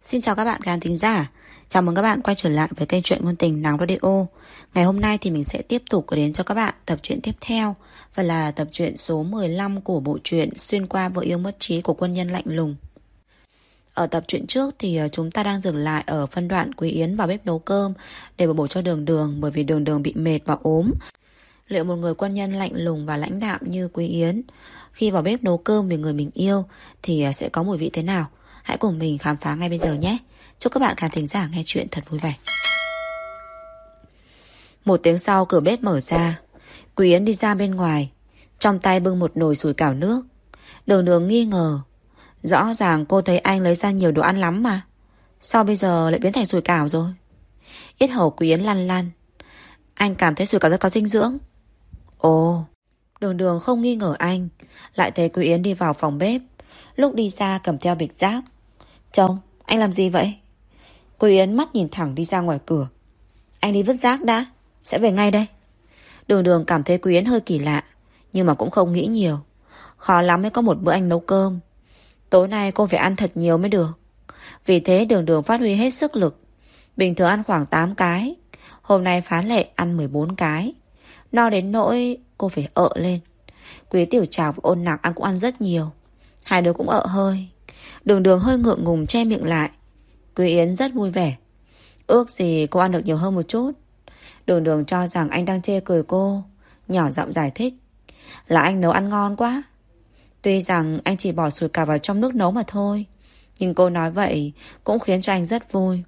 Xin chào các bạn khán thính giả. Chào mừng các bạn quay trở lại với kênh truyện ngôn tình Nắng Radio. Ngày hôm nay thì mình sẽ tiếp tục gửi đến cho các bạn tập truyện tiếp theo, và là tập truyện số 15 của bộ truyện Xuyên qua vợ yêu mất trí của quân nhân lạnh lùng. Ở tập truyện trước thì chúng ta đang dừng lại ở phân đoạn Quý Yến vào bếp nấu cơm để bổ bổ cho Đường Đường, bởi vì Đường Đường bị mệt và ốm. Liệu một người quân nhân lạnh lùng và lãnh đạm như Quý Yến khi vào bếp nấu cơm vì người mình yêu thì sẽ có mùi vị thế nào? Hãy cùng mình khám phá ngay bây giờ nhé. Chúc các bạn khán thính giả nghe chuyện thật vui vẻ. Một tiếng sau, cửa bếp mở ra. Quý Yến đi ra bên ngoài, trong tay bưng một nồi sủi cảo nước. Đường Đường nghi ngờ. Rõ ràng cô thấy anh lấy ra nhiều đồ ăn lắm mà, sao bây giờ lại biến thành sủi cảo rồi? Yết hầu Quý Yến lăn lăn. Anh cảm thấy sủi cảo rất có dinh dưỡng. Ồ. Đường Đường không nghi ngờ anh, lại thấy Quý Yến đi vào phòng bếp. Lúc đi ra cầm theo bịch rác. Chồng, anh làm gì vậy? Quý Yến mắt nhìn thẳng đi ra ngoài cửa. Anh đi vứt rác đã, sẽ về ngay đây. Đường Đường cảm thấy Quý Yến hơi kỳ lạ, nhưng mà cũng không nghĩ nhiều. Khó lắm mới có một bữa anh nấu cơm. Tối nay cô phải ăn thật nhiều mới được. Vì thế Đường Đường phát huy hết sức lực. Bình thường ăn khoảng 8 cái, hôm nay phá lệ ăn 14 cái. No đến nỗi cô phải ợ lên. Quý Tiểu Trạc và Ôn Nặc ăn cũng ăn rất nhiều. Hai đứa cũng ợ hơi. Đường Đường hơi ngượng ngùng che miệng lại. Quý Yến rất vui vẻ. Ước gì cô ăn được nhiều hơn một chút. Đường Đường cho rằng anh đang chê cười cô, nhỏ giọng giải thích. Là anh nấu ăn ngon quá. Tuy rằng anh chỉ bỏ sủi cảo vào trong nước nấu mà thôi, nhưng cô nói vậy cũng khiến cho anh rất vui.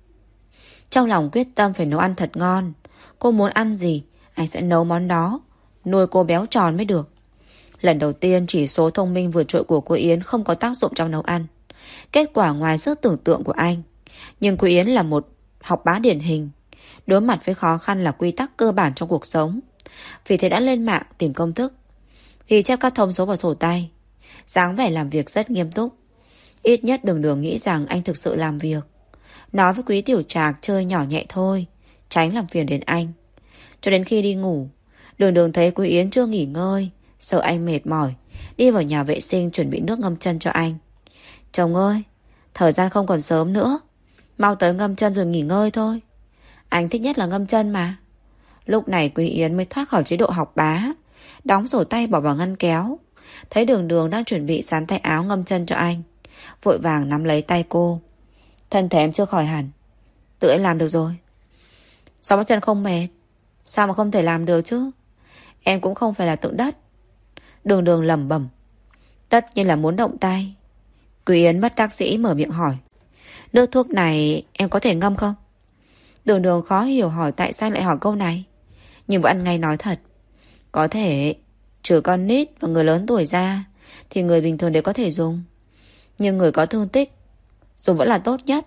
Trong lòng quyết tâm phải nấu ăn thật ngon. Cô muốn ăn gì anh sẽ nấu món đó, nuôi cô béo tròn mới được. Lần đầu tiên chỉ số thông minh vượt trội của cô Yến không có tác dụng trong nấu ăn. Kết quả ngoài sức tưởng tượng của anh. Nhưng cô Yến là một học bá điển hình, đối mặt với khó khăn là quy tắc cơ bản trong cuộc sống. Vì thế đã lên mạng tìm công thức, ghi chép các thông số vào sổ tay, dáng vẻ làm việc rất nghiêm túc. Ít nhất Đường Đường nghĩ rằng anh thực sự làm việc. Nói với Quý Tiểu Trạc chơi nhỏ nhẹ thôi, tránh làm phiền đến anh. Cho đến khi đi ngủ, Đường Đường thấy Quý Yến chưa nghỉ ngơi, sợ anh mệt mỏi, đi vào nhà vệ sinh chuẩn bị nước ngâm chân cho anh. Chồng ơi, thời gian không còn sớm nữa, mau tới ngâm chân rồi nghỉ ngơi thôi. Anh thích nhất là ngâm chân mà. Lúc này Quý Yến mới thoát khỏi chế độ học bá, đóng sổ tay bỏ vào ngăn kéo. Thấy Đường Đường đang chuẩn bị sắn tay áo ngâm chân cho anh, vội vàng nắm lấy tay cô. Thân thể em chưa khỏi hẳn, tự em làm được rồi. Sao mắt chân không mệt? Sao mà không thể làm được chứ? Em cũng không phải là tượng đất. Đường Đường lẩm bẩm. Tất nhiên là muốn động tay. Quý Yến bất đắc dĩ mở miệng hỏi. Nước thuốc này em có thể ngâm không? Đường Đường khó hiểu hỏi tại sao lại hỏi câu này, nhưng vẫn ăn ngay nói thật. Có thể, trừ con nít và người lớn tuổi ra thì người bình thường đều có thể dùng, nhưng người có thương tích dùng vẫn là tốt nhất.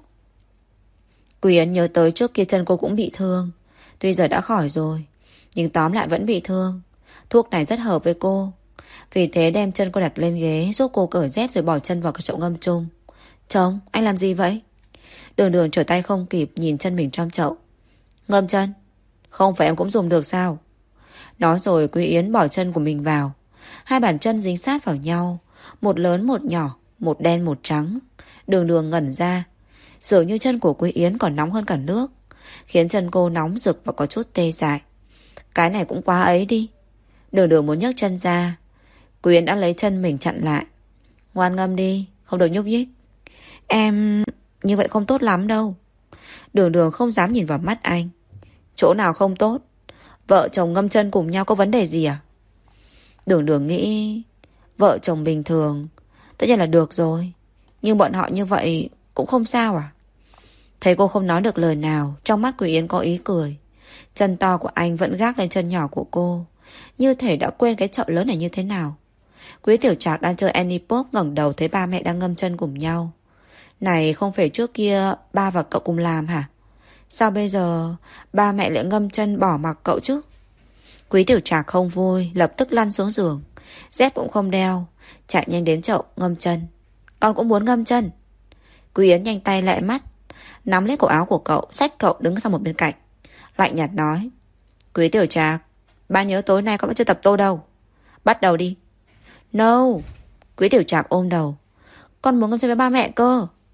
Quý Yến nhớ tới trước kia chân cô cũng bị thương. Tuy giờ đã khỏi rồi, nhưng tóm lại vẫn bị thương. Thuốc này rất hợp với cô. Vì thế đem chân cô đặt lên ghế, giúp cô cởi dép rồi bỏ chân vào cái chậu ngâm chung. Chồng, anh làm gì vậy? Đường Đường trở tay không kịp nhìn chân mình trong chậu. Ngâm chân? Không phải em cũng dùng được sao? Nói rồi Quý Yến bỏ chân của mình vào. Hai bàn chân dính sát vào nhau, một lớn một nhỏ, một đen một trắng. Đường Đường ngẩn ra. Dường như chân của Quý Yến còn nóng hơn cả nước, khiến chân cô nóng rực và có chút tê dại. Cái này cũng quá ấy đi. Đường Đường muốn nhấc chân ra, Quý Yến đã lấy chân mình chặn lại. Ngoan ngâm đi, không được nhúc nhích. Em... như vậy không tốt lắm đâu. Đường Đường không dám nhìn vào mắt anh. Chỗ nào không tốt? Vợ chồng ngâm chân cùng nhau có vấn đề gì à? Đường Đường nghĩ vợ chồng bình thường tất nhiên là được rồi, nhưng bọn họ như vậy cũng không sao à? Thấy cô không nói được lời nào, trong mắt Quý Yến có ý cười. Chân to của anh vẫn gác lên chân nhỏ của cô, như thể đã quên cái chậu lớn này như thế nào. Quý Tiểu Trạc đang chơi Anipop ngẩng đầu thấy ba mẹ đang ngâm chân cùng nhau. Này không phải trước kia ba và cậu cùng làm hả? Sao bây giờ ba mẹ lại ngâm chân bỏ mặc cậu chứ? Quý Tiểu Trạc không vui, lập tức lăn xuống giường, dép cũng không đeo, chạy nhanh đến chậu ngâm chân. Con cũng muốn ngâm chân. Quý Yến nhanh tay lẹ mắt, nắm lấy cổ áo của cậu, xách cậu đứng sang một bên cạnh, lạnh nhạt nói. Quý Tiểu Trạc, ba nhớ tối nay con vẫn chưa tập tô đâu. Bắt đầu đi. No. Quý Tiểu Trạc ôm đầu. Con muốn ngâm chân với ba mẹ cơ.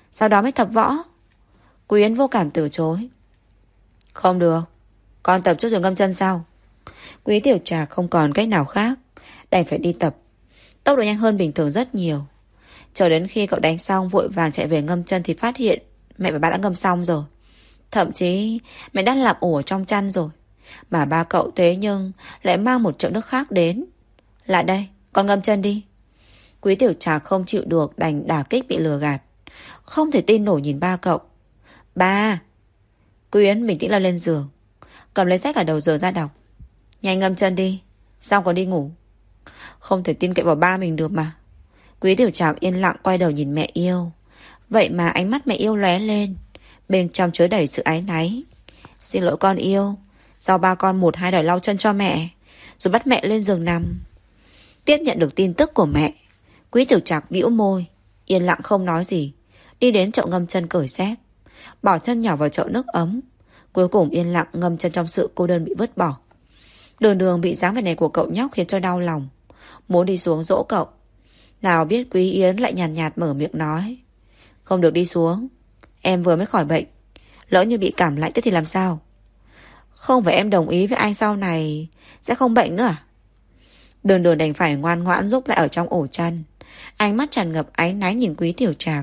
sau đó mới tập võ. Quý Yến vô cảm từ chối. Không được, con tập trước rồi ngâm chân sau. Quý Tiểu Trạc không còn cách nào khác, đành phải đi tập. Tốc độ nhanh hơn bình thường rất nhiều. Chờ đến khi cậu đánh xong vội vàng chạy về ngâm chân thì phát hiện mẹ và ba đã ngâm xong rồi. Thậm chí mẹ đã làm ổ trong chăn rồi. Mà ba cậu thế nhưng lại mang một chậu nước khác đến. Lại đây, con ngâm chân đi. Quý Tiểu Trạc không chịu được, đành đả kích bị lừa gạt. Không thể tin nổi nhìn ba cậu. Ba! Quý Yến bình tĩnh leo lên giường, cầm lấy sách ở đầu giường ra đọc. Nhanh ngâm chân đi, xong còn đi ngủ. Không thể tin cậy vào ba mình được mà. Quý Tiểu Trạc yên lặng quay đầu nhìn mẹ yêu. Vậy mà ánh mắt mẹ yêu lóe lên, bên trong chứa đầy sự áy náy. Xin lỗi con yêu, do ba con một hai đòi lau chân cho mẹ, rồi bắt mẹ lên giường nằm. Tiếp nhận được tin tức của mẹ, Quý Tiểu Trạc bĩu môi, yên lặng không nói gì, đi đến chậu ngâm chân cởi dép, bỏ chân nhỏ vào chậu nước ấm. Cuối cùng yên lặng ngâm chân trong sự cô đơn bị vứt bỏ. Đường Đường bị dáng vẻ này của cậu nhóc khiến cho đau lòng, muốn đi xuống dỗ cậu. Nào biết Quý Yến lại nhàn nhạt mở miệng nói. Không được đi xuống, em vừa mới khỏi bệnh, lỡ như bị cảm lạnh thì làm sao? Không phải em đồng ý với anh sau này sẽ không bệnh nữa à? Đường Đường đành phải ngoan ngoãn rúc lại ở trong ổ chăn, ánh mắt tràn ngập áy náy nhìn Quý Tiểu Trạc.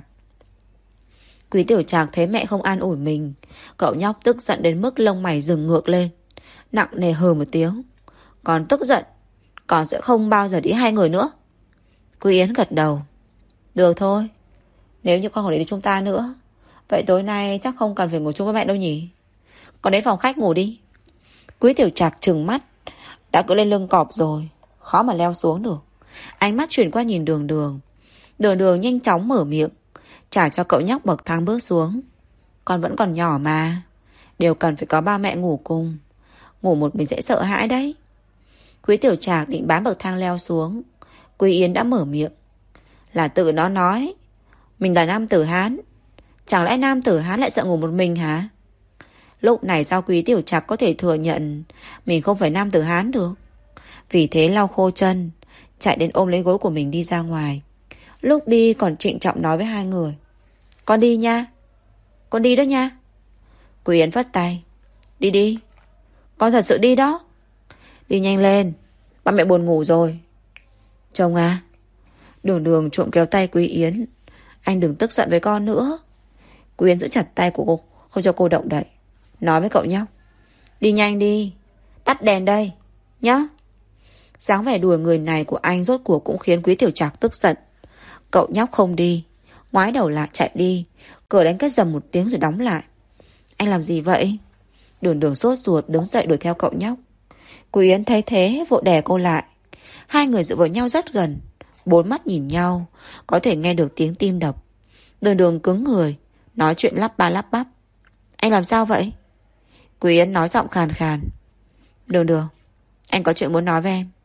Quý Tiểu Trạc thấy mẹ không an ủi mình, cậu nhóc tức giận đến mức lông mày dựng ngược lên, nặng nề hừ một tiếng. Con tức giận, con sẽ không bao giờ đi hai người nữa. Quý Yến gật đầu. Được thôi, nếu như con không để đi chúng ta nữa, vậy tối nay chắc không cần phải ngủ chung với mẹ đâu nhỉ. Con đến phòng khách ngủ đi. Quý Tiểu Trạc trừng mắt, đã cưỡi lên lưng cọp rồi, khó mà leo xuống được. Ánh mắt chuyển qua nhìn Đường Đường. Đường Đường nhanh chóng mở miệng, trả cho cậu nhóc bậc thang bước xuống. Con vẫn còn nhỏ mà, đều cần phải có ba mẹ ngủ cùng. Ngủ một mình dễ sợ hãi đấy. Quý Tiểu Trạc định bám bậc thang leo xuống, Quý Yến đã mở miệng. Là tự nó nói mình là nam tử Hán, chẳng lẽ nam tử Hán lại sợ ngủ một mình hả? Lúc này sao Quý Tiểu Trạc có thể thừa nhận mình không phải nam tử Hán được? Vì thế lau khô chân, chạy đến ôm lấy gối của mình đi ra ngoài. Lúc đi còn trịnh trọng nói với hai người. Con đi nha. Con đi đó nha. Quý Yến phất tay. Đi đi. Con thật sự đi đó. Đi nhanh lên, ba mẹ buồn ngủ rồi. Chồng à. Đường Đường trộm kéo tay Quý Yến. Anh đừng tức giận với con nữa. Quý Yến giữ chặt tay của cô, không cho cô động đậy, nói với cậu nhóc. Đi nhanh đi, tắt đèn đây nhá. Dáng vẻ đùa người này của anh rốt cuộc cũng khiến Quý Tiểu Trạc tức giận. Cậu nhóc không đi, ngoái đầu lại chạy đi, cửa đánh kết dầm một tiếng rồi đóng lại. Anh làm gì vậy? Đường Đường sốt ruột đứng dậy đuổi theo cậu nhóc. Quý Yến thấy thế vội đè cô lại. Hai người dựa vào nhau rất gần, bốn mắt nhìn nhau, có thể nghe được tiếng tim đập. Đường Đường cứng người, nói chuyện lắp ba lắp bắp. Anh làm sao vậy? Quý Yến nói giọng khàn khàn. Đường Đường, anh có chuyện muốn nói với em.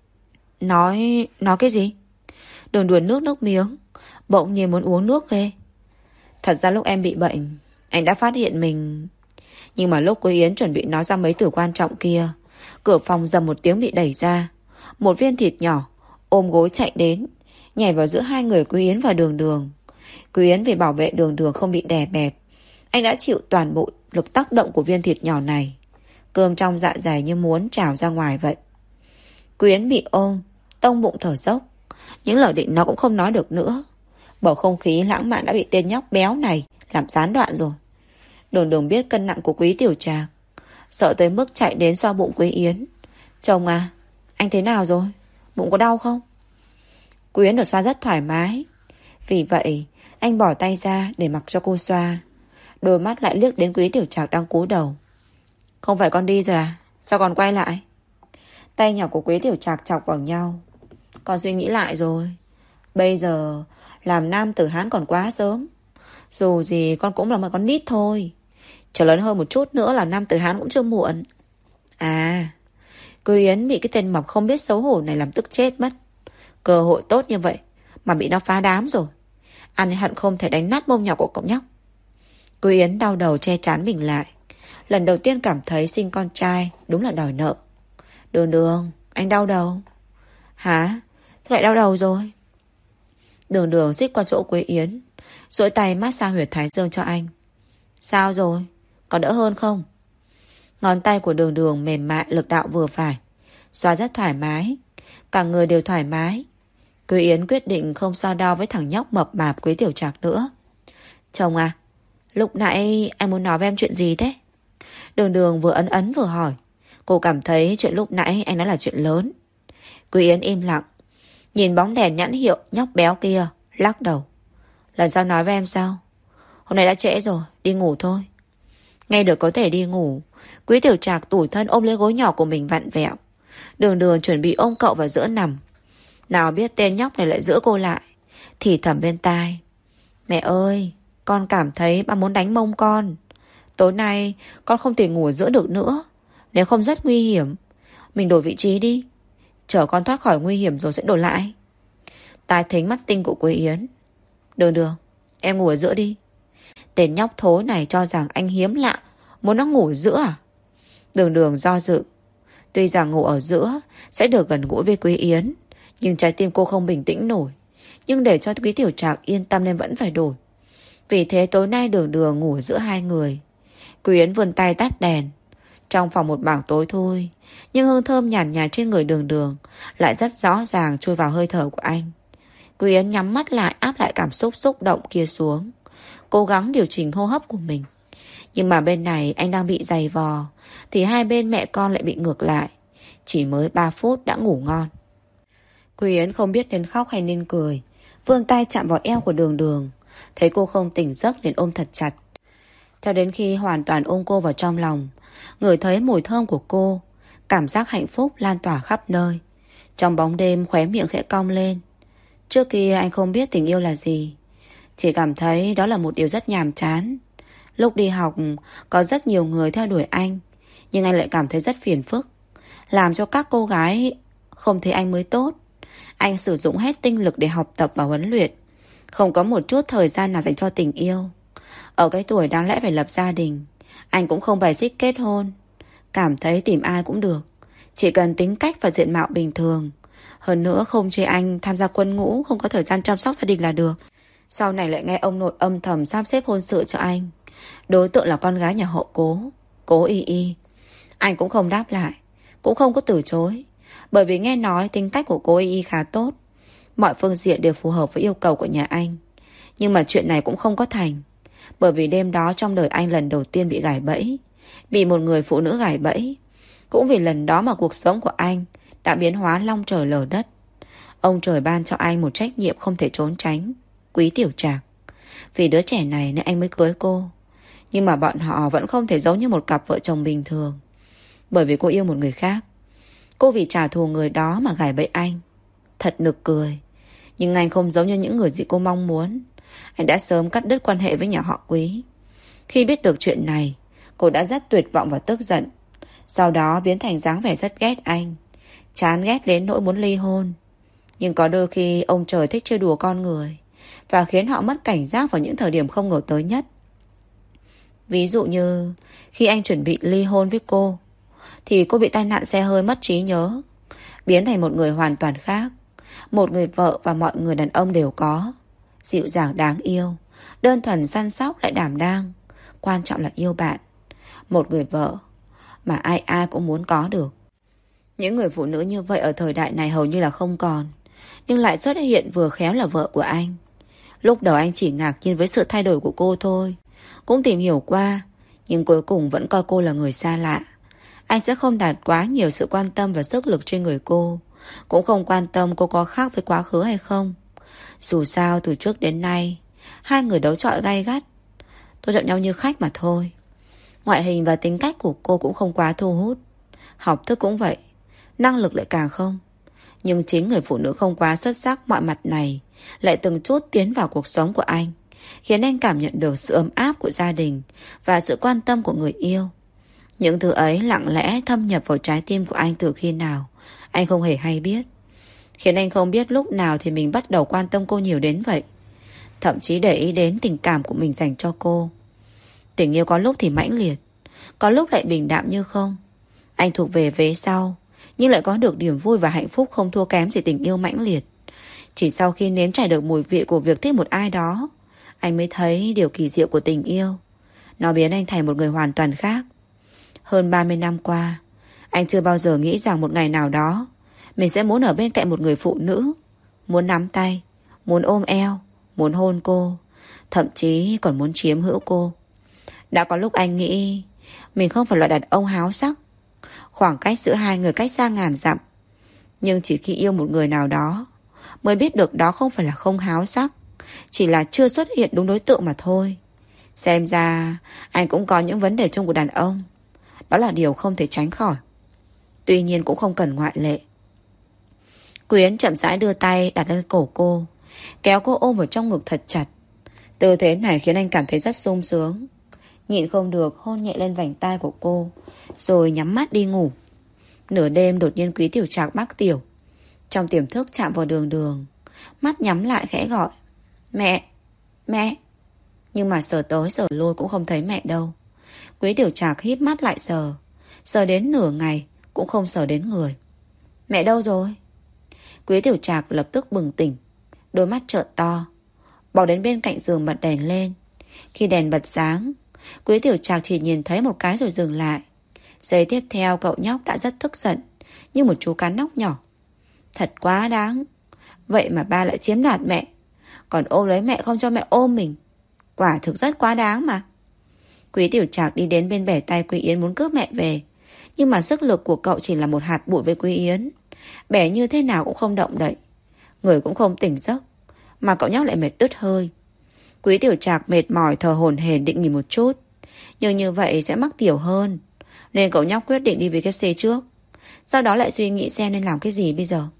Nói cái gì? Đường Đường nước miếng, bỗng nhiên muốn uống nước ghê. Thật ra lúc em bị bệnh, anh đã phát hiện mình. Nhưng mà lúc Quý Yến chuẩn bị nói ra mấy từ quan trọng kia, cửa phòng rầm một tiếng bị đẩy ra. Một viên thịt nhỏ ôm gối chạy đến, nhảy vào giữa hai người Quý Yến và Đường Đường. Quý Yến vì bảo vệ Đường Đường không bị đè bẹp, anh đã chịu toàn bộ lực tác động của viên thịt nhỏ này. Cơm trong dạ dày như muốn trào ra ngoài vậy. Quý Yến bị ôm, tông bụng thở dốc. Những lời định nó cũng không nói được nữa. Bầu không khí lãng mạn đã bị tên nhóc béo này làm gián đoạn rồi. Đường Đường biết cân nặng của Quý Tiểu Trạc, sợ tới mức chạy đến xoa bụng Quý Yến. Chồng à, anh thế nào rồi? Bụng có đau không? Quý Yến được xoa rất thoải mái, vì vậy anh bỏ tay ra để mặc cho cô xoa. Đôi mắt lại liếc đến Quý Tiểu Trạc đang cúi đầu. Không phải con đi rồi à? Sao còn quay lại? Tay nhỏ của Quý Tiểu Trạc chọc vào nhau. Con suy nghĩ lại rồi. Bây giờ làm nam tử Hán còn quá sớm. Dù gì con cũng là một con nít thôi. Trở lớn hơn một chút nữa là nam tử Hán cũng chưa muộn. À, Quý Yến bị cái tên mập không biết xấu hổ này làm tức chết mất. Cơ hội tốt như vậy mà bị nó phá đám rồi. Anh hận không thể đánh nát mông nhỏ của cậu nhóc. Quý Yến đau đầu che trán mình lại. Lần đầu tiên cảm thấy sinh con trai đúng là đòi nợ. Đường Đường, anh đau đầu. Hả? Sao lại đau đầu rồi? Đường Đường xích qua chỗ Quý Yến, duỗi tay massage huyệt thái dương cho anh. Sao rồi? Có đỡ hơn không? Ngón tay của Đường Đường mềm mại, lực đạo vừa phải, xoa rất thoải mái. Cả người đều thoải mái. Quý Yến quyết định không so đo với thằng nhóc mập mạp Quý Tiểu Trạc nữa. Chồng à, lúc nãy anh muốn nói với em chuyện gì thế? Đường Đường vừa ấn ấn vừa hỏi. Cô cảm thấy chuyện lúc nãy anh nói là chuyện lớn. Quý Yến im lặng, nhìn bóng đèn nhãn hiệu nhóc béo kia, lắc đầu. Lần sau nói với em sao? Hôm nay đã trễ rồi, đi ngủ thôi. Nghe được có thể đi ngủ, Quý Tiểu Trạc tủi thân ôm lấy gối nhỏ của mình vặn vẹo. Đường Đường chuẩn bị ôm cậu vào giữa nằm. Nào biết tên nhóc này lại giữ cô lại, thì thầm bên tai. Mẹ ơi, con cảm thấy ba muốn đánh mông con. Tối nay con không thể ngủ ở giữa được nữa. Nếu không rất nguy hiểm. Mình đổi vị trí đi. Chờ con thoát khỏi nguy hiểm rồi sẽ đổi lại. Tai thính mắt tinh của Quế Yến. Đường Đường, em ngủ ở giữa đi. Tên nhóc thối này cho rằng anh hiếm lạ, muốn nó ngủ ở giữa à? Đường Đường do dự. Tuy rằng ngủ ở giữa sẽ được gần gũi với Quế Yến, nhưng trái tim cô không bình tĩnh nổi. Nhưng để cho Quý Tiểu Trạc yên tâm nên vẫn phải đổi. Vì thế tối nay Đường Đường ngủ giữa hai người. Quý Yến vươn tay tắt đèn. Trong phòng một mảng tối thui, nhưng hương thơm nhàn nhạt trên người Đường Đường lại rất rõ ràng chui vào hơi thở của anh. Quý Yến nhắm mắt lại, áp lại cảm xúc xúc động kia xuống, cố gắng điều chỉnh hô hấp của mình. Nhưng mà bên này anh đang bị giày vò, thì hai bên mẹ con lại bị ngược lại. Chỉ mới 3 phút đã ngủ ngon. Quý Yến không biết nên khóc hay nên cười, vươn tay chạm vào eo của Đường Đường. Thấy cô không tỉnh giấc liền ôm thật chặt, cho đến khi hoàn toàn ôm cô vào trong lòng, ngửi thấy mùi thơm của cô. Cảm giác hạnh phúc lan tỏa khắp nơi. Trong bóng đêm khóe miệng khẽ cong lên. Trước kia anh không biết tình yêu là gì, chỉ cảm thấy đó là một điều rất nhàm chán. Lúc đi học có rất nhiều người theo đuổi anh, nhưng anh lại cảm thấy rất phiền phức, làm cho các cô gái không thấy anh mới tốt. Anh sử dụng hết tinh lực để học tập và huấn luyện, không có một chút thời gian nào dành cho tình yêu. Ở cái tuổi đáng lẽ phải lập gia đình, anh cũng không bài xích kết hôn. Cảm thấy tìm ai cũng được, chỉ cần tính cách và diện mạo bình thường. Hơn nữa không chê anh tham gia quân ngũ, không có thời gian chăm sóc gia đình là được. Sau này lại nghe ông nội âm thầm sắp xếp hôn sự cho anh. Đối tượng là con gái nhà họ Cố Y Y. Anh cũng không đáp lại, cũng không có từ chối, bởi vì nghe nói tính cách của Cố Y Y khá tốt, mọi phương diện đều phù hợp với yêu cầu của nhà anh. Nhưng mà chuyện này cũng không có thành, bởi vì đêm đó trong đời anh lần đầu tiên bị gài bẫy, bị một người phụ nữ gài bẫy. Cũng vì lần đó mà cuộc sống của anh đã biến hóa long trời lở đất. Ông trời ban cho anh một trách nhiệm không thể trốn tránh, Quý Tiểu Trạc. Vì đứa trẻ này nên anh mới cưới cô. Nhưng mà bọn họ vẫn không thể giống như một cặp vợ chồng bình thường, bởi vì cô yêu một người khác. Cô vì trả thù người đó mà gài bẫy anh. Thật nực cười. Nhưng anh không giống như những người gì cô mong muốn. Anh đã sớm cắt đứt quan hệ với nhà họ Quý. Khi biết được chuyện này, cô đã rất tuyệt vọng và tức giận. Sau đó biến thành dáng vẻ rất ghét anh, chán ghét đến nỗi muốn ly hôn. Nhưng có đôi khi ông trời thích chơi đùa con người, và khiến họ mất cảnh giác vào những thời điểm không ngờ tới nhất. Ví dụ như khi anh chuẩn bị ly hôn với cô, thì cô bị tai nạn xe hơi mất trí nhớ, biến thành một người hoàn toàn khác. Một người vợ và mọi người đàn ông đều có. Dịu dàng đáng yêu, đơn thuần săn sóc lại đảm đang. Quan trọng là yêu bạn. Một người vợ mà ai ai cũng muốn có được. Những người phụ nữ như vậy ở thời đại này hầu như là không còn, nhưng lại xuất hiện vừa khéo là vợ của anh. Lúc đầu anh chỉ ngạc nhiên với sự thay đổi của cô thôi, cũng tìm hiểu qua, nhưng cuối cùng vẫn coi cô là người xa lạ. Anh sẽ không đặt quá nhiều sự quan tâm và sức lực trên người cô, cũng không quan tâm cô có khác với quá khứ hay không. Dù sao từ trước đến nay hai người đấu chọi gay gắt, tôn trọng nhau như khách mà thôi. Ngoại hình và tính cách của cô cũng không quá thu hút, học thức cũng vậy, năng lực lại càng không. Nhưng chính người phụ nữ không quá xuất sắc mọi mặt này lại từng chút tiến vào cuộc sống của anh, khiến anh cảm nhận được sự ấm áp của gia đình và sự quan tâm của người yêu. Những thứ ấy lặng lẽ thâm nhập vào trái tim của anh từ khi nào anh không hề hay biết, khiến anh không biết lúc nào thì mình bắt đầu quan tâm cô nhiều đến vậy, thậm chí để ý đến tình cảm của mình dành cho cô. Tình yêu có lúc thì mãnh liệt, có lúc lại bình đạm như không. Anh thuộc về vế sau, nhưng lại có được niềm vui và hạnh phúc không thua kém gì tình yêu mãnh liệt. Chỉ sau khi nếm trải được mùi vị của việc thích một ai đó, Anh mới thấy điều kỳ diệu của tình yêu. Nó biến anh thành một người hoàn toàn khác. Hơn 30 năm qua, anh chưa bao giờ nghĩ rằng một ngày nào đó mình sẽ muốn ở bên cạnh một người phụ nữ, muốn nắm tay, muốn ôm eo, muốn hôn cô, thậm chí còn muốn chiếm hữu cô. Đã có lúc anh nghĩ mình không phải loại đàn ông háo sắc, khoảng cách giữa hai người cách xa ngàn dặm. Nhưng chỉ khi yêu một người nào đó mới biết được đó không phải là không háo sắc, chỉ là chưa xuất hiện đúng đối tượng mà thôi. Xem ra anh cũng có những vấn đề chung của đàn ông. Đó là điều không thể tránh khỏi. Tuy nhiên cũng không cần ngoại lệ. Quyến chậm rãi đưa tay đặt lên cổ cô, kéo cô ôm vào trong ngực thật chặt. Tư thế này khiến anh cảm thấy rất sung sướng. Nhịn không được hôn nhẹ lên vành tai của cô, rồi nhắm mắt đi ngủ. Nửa đêm đột nhiên Quý Tiểu Trạc mắc tiểu. Trong tiềm thức chạm vào Đường Đường, mắt nhắm lại khẽ gọi: Mẹ, mẹ. Nhưng mà sờ tới sờ lui cũng không thấy mẹ đâu. Quý Tiểu Trạc híp mắt lại sờ. Sờ đến nửa ngày cũng không sờ đến người. Mẹ đâu rồi? Quý Tiểu Trạc lập tức bừng tỉnh, đôi mắt trợn to, bỏ đến bên cạnh giường bật đèn lên. Khi đèn bật sáng, Quý Tiểu Trạc chỉ nhìn thấy một cái rồi dừng lại. Giây tiếp theo cậu nhóc đã rất tức giận, như một chú cá nóc nhỏ. Thật quá đáng. Vậy mà ba lại chiếm đoạt mẹ, còn ôm lấy mẹ không cho mẹ ôm mình. Quả thực rất quá đáng mà. Quý Tiểu Trạc đi đến bên bẻ tay Quý Yến muốn cướp mẹ về. Nhưng mà sức lực của cậu chỉ là một hạt bụi với Quý Yến. Bẻ như thế nào cũng không động đậy, người cũng không tỉnh giấc, mà cậu nhóc lại mệt đứt hơi. Quý Tiểu Trạc mệt mỏi thở hổn hển định nghỉ một chút, nhưng như vậy sẽ mắc tiểu hơn, nên cậu nhóc quyết định đi WC trước. Sau đó lại suy nghĩ xem nên làm cái gì bây giờ.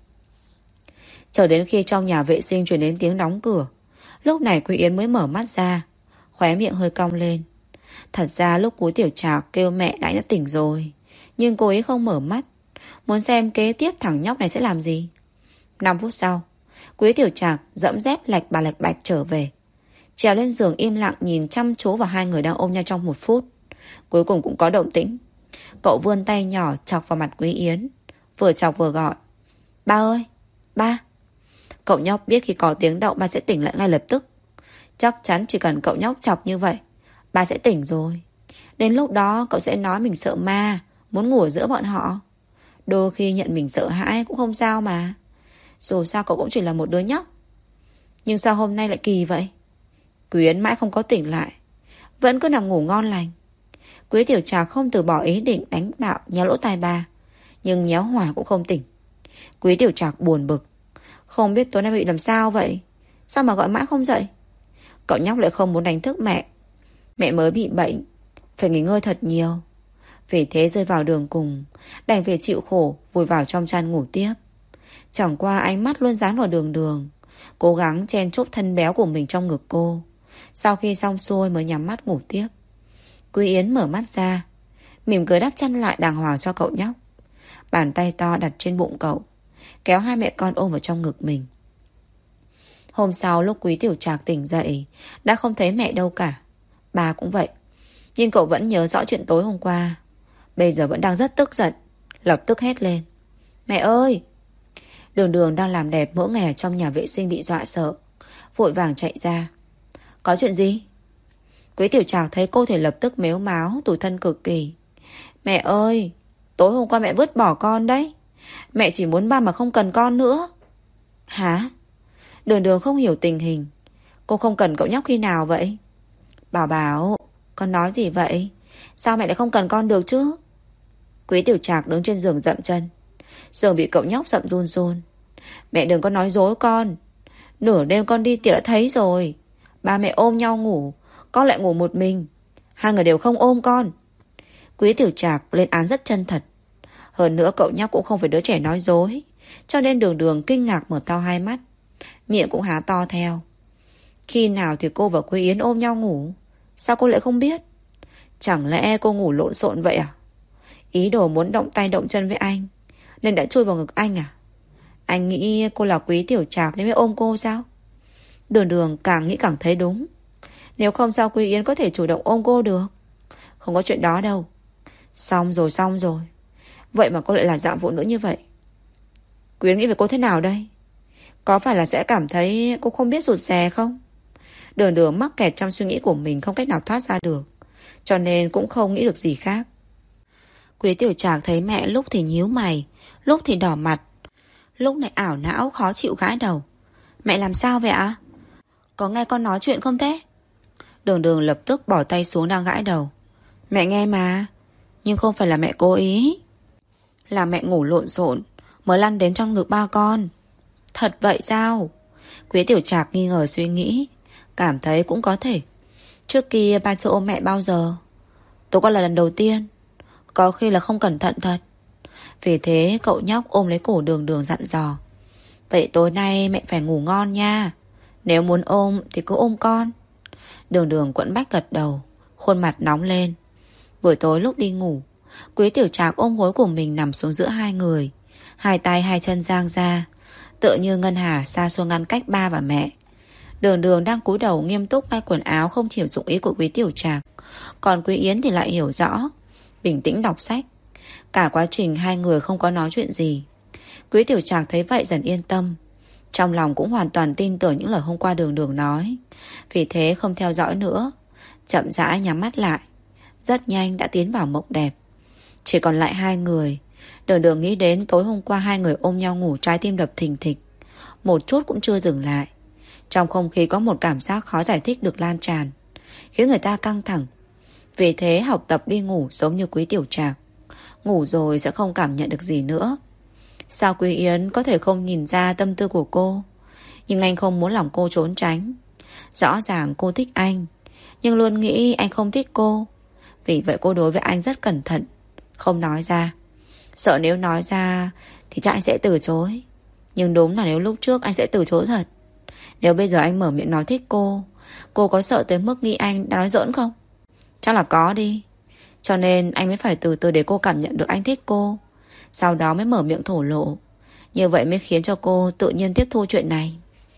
Chờ đến khi trong nhà vệ sinh truyền đến tiếng đóng cửa, lúc này Quý Yến mới mở mắt ra, khóe miệng hơi cong lên. Thật ra lúc Quý Tiểu Trạc kêu mẹ đã tỉnh rồi, nhưng cô ấy không mở mắt, muốn xem kế tiếp thằng nhóc này sẽ làm gì. 5 phút sau, Quý Tiểu Trạc dẫm dép lạch bà lạch bạch trở về, trèo lên giường im lặng nhìn chăm chú vào hai người đang ôm nhau trong 1 phút. Cuối cùng cũng có động tĩnh. Cậu vươn tay nhỏ chọc vào mặt Quý Yến, vừa chọc vừa gọi: Ba ơi, ba. Cậu nhóc biết khi có tiếng động ba sẽ tỉnh lại ngay lập tức. Chắc chắn chỉ cần cậu nhóc chọc như vậy, ba sẽ tỉnh rồi. Đến lúc đó cậu sẽ nói mình sợ ma, muốn ngủ ở giữa bọn họ. Đôi khi nhận mình sợ hãi cũng không sao mà. Dù sao cậu cũng chỉ là một đứa nhóc. Nhưng sao hôm nay lại kỳ vậy? Quý Yến mãi không có tỉnh lại, vẫn cứ nằm ngủ ngon lành. Quý Tiểu Trạc không từ bỏ ý định đánh bạo nhéo lỗ tai ba, nhưng nhéo hoài cũng không tỉnh. Quý Tiểu Trạc buồn bực, không biết tối nay bị làm sao vậy, sao mà gọi mãi không dậy. Cậu nhóc lại không muốn đánh thức mẹ. Mẹ mới bị bệnh, phải nghỉ ngơi thật nhiều. Vì thế rơi vào đường cùng, đành phải chịu khổ vùi vào trong chăn ngủ tiếp. Chẳng qua ánh mắt luôn dán vào Đường Đường, cố gắng chen chúc thân béo của mình trong ngực cô. Sau khi xong xuôi mới nhắm mắt ngủ tiếp. Quý Yến mở mắt ra, mỉm cười đắp chăn lại đàng hoàng cho cậu nhóc. Bàn tay to đặt trên bụng cậu, kéo hai mẹ con ôm vào trong ngực mình. Hôm sau lúc Quý Tiểu Trạc tỉnh dậy, đã không thấy mẹ đâu cả. Ba cũng vậy. Nhưng cậu vẫn nhớ rõ chuyện tối hôm qua. Bây giờ vẫn đang rất tức giận, lập tức hét lên: Mẹ ơi! Đường Đường đang làm đẹp mỗi ngày ở trong nhà vệ sinh bị dọa sợ, vội vàng chạy ra. Có chuyện gì? Quý Tiểu Trạc thấy cô thì lập tức mếu máo, tủi thân cực kỳ. Mẹ ơi! Tối hôm qua mẹ vứt bỏ con đấy. Mẹ chỉ muốn ba mà không cần con nữa. Hả? Đường Đường không hiểu tình hình. Cô không cần cậu nhóc khi nào vậy? Bảo Bảo, con nói gì vậy? Sao mẹ lại không cần con được chứ? Quý Tiểu Trạc đứng trên giường dậm chân. Giường bị cậu nhóc dậm run run. Mẹ đừng có nói dối con. Nửa đêm con đi tiểu đã thấy rồi. Ba mẹ ôm nhau ngủ, con lại ngủ một mình. Hai người đều không ôm con. Quý Tiểu Trạc lên án rất chân thật. Hơn nữa cậu nhóc cũng không phải đứa trẻ nói dối, cho nên Đường Đường kinh ngạc mở to hai mắt, miệng cũng há to theo. Khi nào thì cô và Quý Yến ôm nhau ngủ? Sao cô lại không biết? Chẳng lẽ cô ngủ lộn xộn vậy à? Ý đồ muốn động tay động chân với anh, nên đã chui vào ngực anh à? Anh nghĩ cô là Quý Tiểu Trạc nên mới ôm cô sao? Đường Đường càng nghĩ càng thấy đúng. Nếu không sao Quý Yến có thể chủ động ôm cô được? Không có chuyện đó đâu. Xong rồi, xong rồi. Vậy mà cô lại là dạng phụ nữ như vậy. Quý Yến nghĩ về cô thế nào đây? Có phải là sẽ cảm thấy cô không biết rụt rè không? Đường Đường mắc kẹt trong suy nghĩ của mình, không cách nào thoát ra được, cho nên cũng không nghĩ được gì khác. Quý Tiểu Trạc thấy mẹ lúc thì nhíu mày, lúc thì đỏ mặt, lúc này ảo não khó chịu gãi đầu. Mẹ làm sao vậy ạ? Có nghe con nói chuyện không thế? Đường Đường lập tức bỏ tay xuống đang gãi đầu. Mẹ nghe mà, nhưng không phải là mẹ cố ý. Là mẹ ngủ lộn xộn mới lăn đến trong ngực ba con. Thật vậy sao? Quý Tiểu Trạc nghi ngờ suy nghĩ, cảm thấy cũng có thể. Trước kia ba chưa ôm mẹ bao giờ. Tôi coi là lần đầu tiên. Có khi là không cẩn thận thật. Vì thế cậu nhóc ôm lấy cổ Đường Đường dặn dò. Vậy tối nay mẹ phải ngủ ngon nha. Nếu muốn ôm thì cứ ôm con. Đường Đường quẫn bách gật đầu, khuôn mặt nóng lên. Buổi tối lúc đi ngủ, Quý Tiểu Trạc ôm gối của mình nằm xuống giữa hai người, hai tay hai chân dang ra, tựa như ngân hà xa xôi ngăn cách ba và mẹ. Đường Đường đang cúi đầu nghiêm túc may quần áo, không chịu dụng ý của Quý Tiểu Trạc. Còn Quý Yến thì lại hiểu rõ, bình tĩnh đọc sách. Cả quá trình hai người không có nói chuyện gì. Quý Tiểu Trạc thấy vậy dần yên tâm. Trong lòng cũng hoàn toàn tin tưởng những lời hôm qua Đường Đường nói. Vì thế không theo dõi nữa, chậm rãi nhắm mắt lại. Rất nhanh đã tiến vào mộng đẹp. Chỉ còn lại hai người. Đường Đường nghĩ đến tối hôm qua hai người ôm nhau ngủ, trái tim đập thình thịch. Một chút cũng chưa dừng lại. Trong không khí có một cảm giác khó giải thích được lan tràn, khiến người ta căng thẳng. Vì thế học tập đi ngủ giống như Quý Tiểu Trạc. Ngủ rồi sẽ không cảm nhận được gì nữa. Sao Quý Yến có thể không nhìn ra tâm tư của cô? Nhưng anh không muốn lòng cô trốn tránh. Rõ ràng cô thích anh, nhưng luôn nghĩ anh không thích cô. Vì vậy cô đối với anh rất cẩn thận, không nói ra. Sợ nếu nói ra thì chắc anh sẽ từ chối. Nhưng đúng là nếu lúc trước anh sẽ từ chối thật. Nếu bây giờ anh mở miệng nói thích cô có sợ tới mức nghĩ anh đã nói giỡn không? Chắc là có đi. Cho nên anh mới phải từ từ để cô cảm nhận được anh thích cô, sau đó mới mở miệng thổ lộ. Như vậy mới khiến cho cô tự nhiên tiếp thu chuyện này.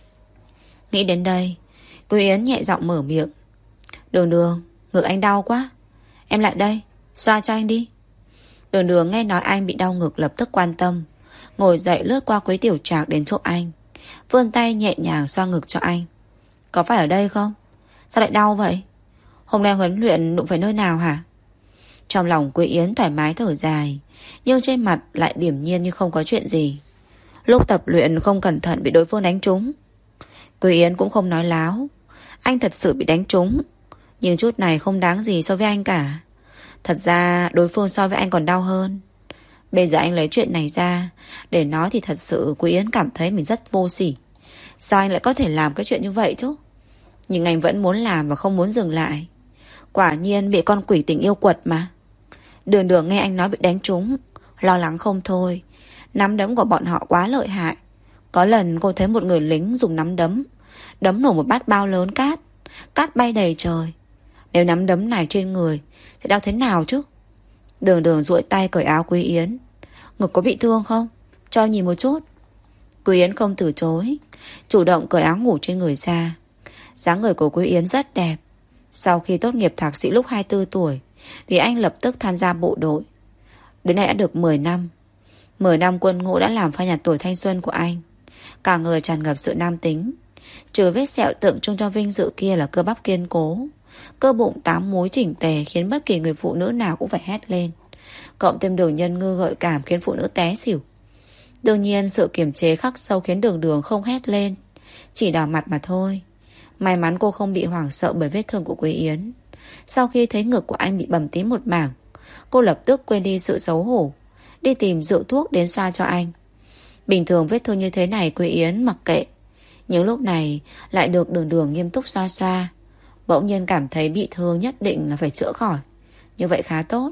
Nghĩ đến đây, Quý Yến nhẹ giọng mở miệng. Đường Đường, ngực anh đau quá, em lại đây, xoa cho anh đi. Đường Đường nghe nói anh bị đau ngực lập tức quan tâm, ngồi dậy lướt qua Quý Tiểu Trạc đến chỗ anh, vươn tay nhẹ nhàng xoa ngực cho anh. Có phải ở đây không? Sao lại đau vậy? Hôm nay huấn luyện đụng phải nơi nào hả? Trong lòng Quý Yến thoải mái thở dài, nhưng trên mặt lại điềm nhiên như không có chuyện gì. Lúc tập luyện không cẩn thận bị đối phương đánh trúng. Quý Yến cũng không nói láo, anh thật sự bị đánh trúng. Nhưng chút này không đáng gì so với anh cả. Thật ra đối phương so với anh còn đau hơn. Bây giờ anh lấy chuyện này ra để nói thì thật sự Quý Yến cảm thấy mình rất vô sỉ. Sao anh lại có thể làm cái chuyện như vậy chứ? Nhưng anh vẫn muốn làm và không muốn dừng lại. Quả nhiên bị con quỷ tình yêu quật mà. Đường Đường nghe anh nói bị đánh trúng, lo lắng không thôi. Nắm đấm của bọn họ quá lợi hại. Có lần cô thấy một người lính dùng nắm đấm đấm nổ một bát bao lớn cát. Cát bay đầy trời. Nếu nắm đấm này trên người sẽ đau thế nào chứ? Đường Đường duỗi tay cởi áo Quý Yến. Ngực có bị thương không? Cho em nhìn một chút. Quý Yến không từ chối, chủ động cởi áo ngủ trên người ra. Dáng người của Quý Yến rất đẹp. Sau khi tốt nghiệp thạc sĩ lúc 24 tuổi thì anh lập tức tham gia bộ đội. Đến nay đã được 10 năm. 10 năm quân ngũ đã làm phai nhạt tuổi thanh xuân của anh. Cả người tràn ngập sự nam tính. Trừ vết sẹo tượng trưng cho vinh dự kia là cơ bắp kiên cố, cơ bụng 8 múi chỉnh tề khiến bất kỳ người phụ nữ nào cũng phải hét lên. Cộng thêm đường nhân ngư gợi cảm khiến phụ nữ té xỉu. Đương nhiên sự kiềm chế khắc sâu khiến Đường Đường không hét lên, chỉ đỏ mặt mà thôi. May mắn cô không bị hoảng sợ bởi vết thương của Quý Yến. Sau khi thấy ngực của anh bị bầm tím một mảng, cô lập tức quên đi sự xấu hổ, đi tìm rượu thuốc đến xoa cho anh. Bình thường vết thương như thế này Quý Yến mặc kệ, nhưng lúc này lại được Đường Đường nghiêm túc xoa xoa. Bỗng nhiên cảm thấy bị thương nhất định là phải chữa khỏi. Như vậy khá tốt.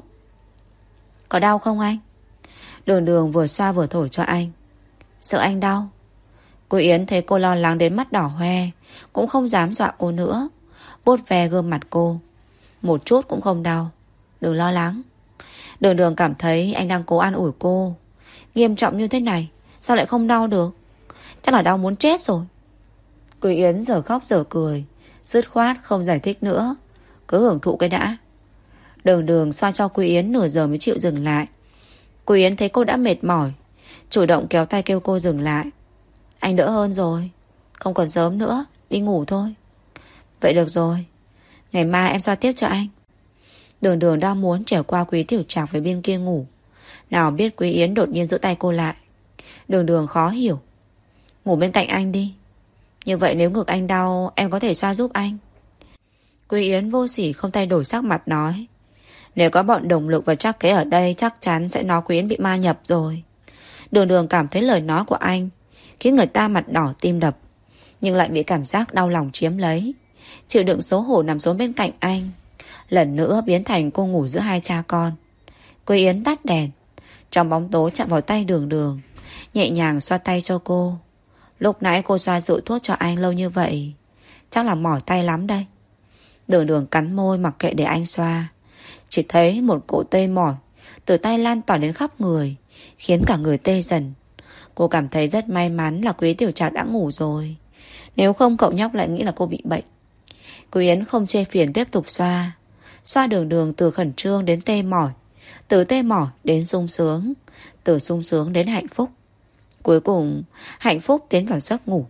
Có đau không anh? Đường Đường vừa xoa vừa thổi cho anh. Sợ anh đau? Quý Yến thấy cô lo lắng đến mắt đỏ hoe, cũng không dám dọa cô nữa, vuốt ve gương mặt cô. Một chút cũng không đau, đừng lo lắng. Đường Đường cảm thấy anh đang cố an ủi cô. Nghiêm trọng như thế này sao lại không đau được? Chắc là đau muốn chết rồi. Quý Yến giờ khóc giờ cười, dứt khoát không giải thích nữa, cứ hưởng thụ cái đã. Đường Đường xoa cho Quý Yến nửa giờ mới chịu dừng lại. Quý Yến thấy cô đã mệt mỏi, chủ động kéo tay kêu cô dừng lại. Anh đỡ hơn rồi, không còn sớm nữa, đi ngủ thôi. Vậy được rồi, ngày mai em xoa tiếp cho anh. Đường Đường đang muốn trở qua Quý Tiểu Trạc về bên kia ngủ, nào biết Quý Yến đột nhiên giữ tay cô lại. Đường Đường khó hiểu. Ngủ bên cạnh anh đi, như vậy nếu ngực anh đau em có thể xoa giúp anh. Quý Yến vô sỉ không thay đổi sắc mặt nói, nếu có bọn đồng lực và Trác Kế ở đây chắc chắn sẽ nói Quý Yến bị ma nhập rồi. Đường Đường cảm thấy lời nói của anh khiến người ta mặt đỏ tim đập, nhưng lại bị cảm giác đau lòng chiếm lấy. Chịu đựng xấu hổ nằm xuống bên cạnh anh, lần nữa biến thành cô ngủ giữa hai cha con. Quý Yến tắt đèn, trong bóng tối chạm vào tay Đường Đường, nhẹ nhàng xoa tay cho cô. Lúc nãy cô xoa dịu thuốc cho anh lâu như vậy, chắc là mỏi tay lắm đây. Đường Đường cắn môi mặc kệ để anh xoa. Chỉ thấy một cỗ tê mỏi từ tay lan tỏa đến khắp người, khiến cả người tê dần. Cô cảm thấy rất may mắn là Quý Tiểu Trạc đã ngủ rồi, nếu không cậu nhóc lại nghĩ là cô bị bệnh. Quý Yến không chê phiền tiếp tục xoa. Xoa Đường Đường từ khẩn trương đến tê mỏi, từ tê mỏi đến sung sướng, từ sung sướng đến hạnh phúc. Cuối cùng hạnh phúc tiến vào giấc ngủ.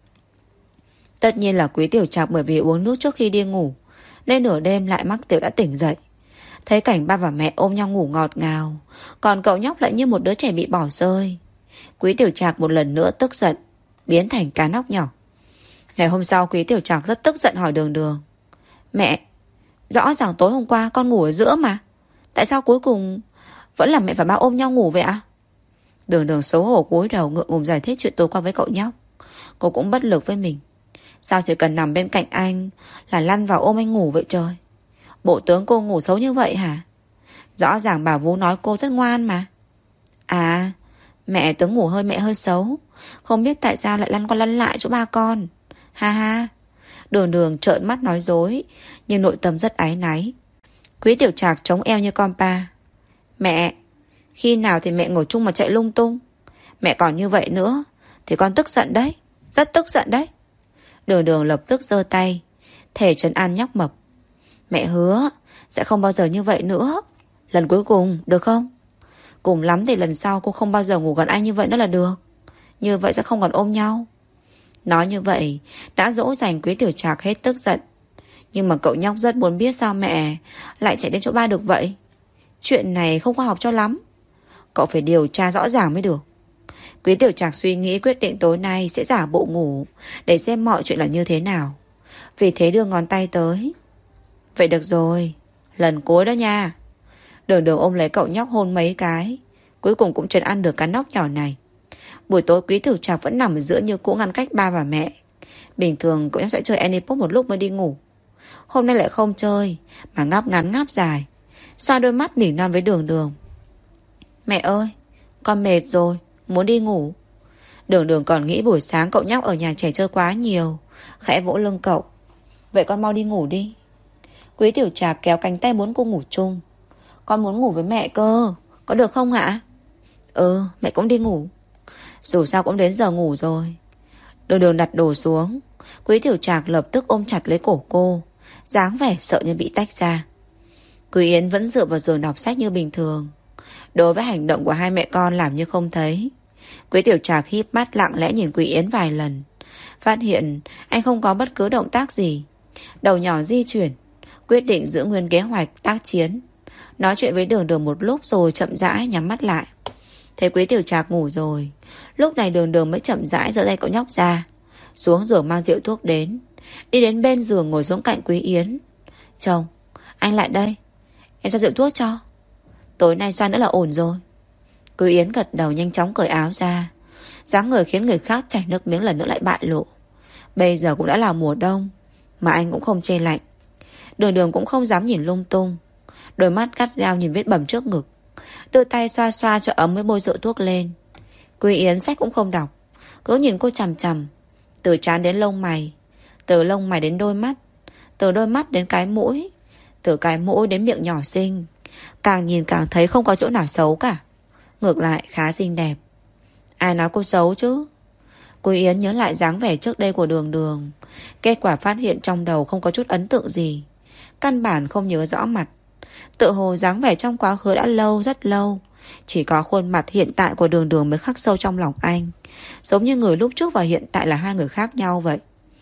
Tất nhiên là Quý Tiểu Trạc bởi vì uống nước trước khi đi ngủ nên nửa đêm lại mắc tiểu đã tỉnh dậy. Thấy cảnh ba và mẹ ôm nhau ngủ ngọt ngào, còn cậu nhóc lại như một đứa trẻ bị bỏ rơi. Quý Tiểu Trạc một lần nữa tức giận, biến thành cá nóc nhỏ. Ngày hôm sau Quý Tiểu Trạc rất tức giận hỏi Đường Đường, mẹ, rõ ràng tối hôm qua con ngủ ở giữa mà, tại sao cuối cùng vẫn là mẹ và ba ôm nhau ngủ vậy ạ? Đường Đường xấu hổ cúi đầu ngượng ngùng giải thích chuyện tối qua với cậu nhóc. Cô cũng bất lực với mình, sao chỉ cần nằm bên cạnh anh là lăn vào ôm anh ngủ vậy trời? Bộ tướng cô ngủ xấu như vậy hả? Rõ ràng bà vú nói cô rất ngoan mà. À, mẹ tướng ngủ mẹ hơi xấu, không biết tại sao lại lăn qua lăn lại chỗ ba con. Ha ha. Đường Đường trợn mắt nói dối, nhưng nội tâm rất áy náy. Quý Tiểu Trạc chống eo như con pa. Mẹ, khi nào thì mẹ ngồi chung mà chạy lung tung? Mẹ còn như vậy nữa thì con tức giận đấy, rất tức giận đấy. Đường Đường lập tức giơ tay thể trấn an nhóc mập. Mẹ hứa sẽ không bao giờ như vậy nữa, lần cuối cùng được không? Cùng lắm thì lần sau cô không bao giờ ngủ gần anh như vậy nữa là được. Như vậy sẽ không còn ôm nhau. Nói như vậy đã dỗ dành Quý Tiểu Trạc hết tức giận. Nhưng mà cậu nhóc rất muốn biết sao mẹ lại chạy đến chỗ ba được vậy. Chuyện này không khoa học cho lắm, cậu phải điều tra rõ ràng mới được. Quý Tiểu Trạc suy nghĩ quyết định tối nay sẽ giả bộ ngủ để xem mọi chuyện là như thế nào. Vì thế đưa ngón tay tới. Vậy được rồi, lần cuối đó nha. Đường Đường ôm lấy cậu nhóc hôn mấy cái, cuối cùng cũng trấn an được cái nóc nhỏ này. Buổi tối Quý Tiểu Trạc vẫn nằm ở giữa như cũ, ngăn cách ba và mẹ. Bình thường cậu nhóc sẽ chơi Anypop một lúc mới đi ngủ, hôm nay lại không chơi mà ngáp ngắn ngáp dài, xoa đôi mắt nỉ non với Đường Đường. Mẹ ơi, con mệt rồi, muốn đi ngủ. Đường Đường còn nghĩ buổi sáng cậu nhóc ở nhà trẻ chơi quá nhiều, khẽ vỗ lưng cậu. Vậy con mau đi ngủ đi. Quý Tiểu Trạc kéo cánh tay muốn cô ngủ chung. Con muốn ngủ với mẹ cơ, có được không ạ? Ừ, mẹ cũng đi ngủ. Dù sao cũng đến giờ ngủ rồi. Đường Đường đặt đồ xuống. Quý Tiểu Trạc lập tức ôm chặt lấy cổ cô, dáng vẻ sợ như bị tách ra. Quý Yến vẫn dựa vào giường đọc sách như bình thường. Đối với hành động của hai mẹ con làm như không thấy. Quý Tiểu Trạc híp mắt lặng lẽ nhìn Quý Yến vài lần, phát hiện anh không có bất cứ động tác gì. Đầu nhỏ di chuyển, quyết định giữ nguyên kế hoạch tác chiến. Nói chuyện với Đường Đường một lúc rồi chậm rãi nhắm mắt lại. Thấy Quý Tiểu Trạc ngủ rồi, lúc này Đường Đường mới chậm rãi giơ tay cậu nhóc ra, xuống giường mang rượu thuốc đến. Đi đến bên giường ngồi xuống cạnh Quý Yến. Chồng, anh lại đây, em cho rượu thuốc cho. Tối nay xoa nữa là ổn rồi. Quý Yến gật đầu nhanh chóng cởi áo ra. Dáng người khiến người khác chảy nước miếng lần nữa lại bại lộ. Bây giờ cũng đã là mùa đông mà anh cũng không chê lạnh. Đường Đường cũng không dám nhìn lung tung, đôi mắt gắt gao nhìn vết bầm trước ngực, đưa tay xoa xoa cho ấm mới bôi rượu thuốc lên. Quý Yến sách cũng không đọc, cứ nhìn cô chằm chằm, từ trán đến lông mày, từ lông mày đến đôi mắt, từ đôi mắt đến cái mũi, từ cái mũi đến miệng nhỏ xinh. Càng nhìn càng thấy không có chỗ nào xấu cả, ngược lại khá xinh đẹp. Ai nói cô xấu chứ? Quý Yến nhớ lại dáng vẻ trước đây của Đường Đường, kết quả phát hiện trong đầu không có chút ấn tượng gì, căn bản không nhớ rõ mặt. Tự hồ dáng vẻ trong quá khứ đã lâu, rất lâu, chỉ có khuôn mặt hiện tại của Đường Đường mới khắc sâu trong lòng anh, giống như người lúc trước và hiện tại là hai người khác nhau vậy.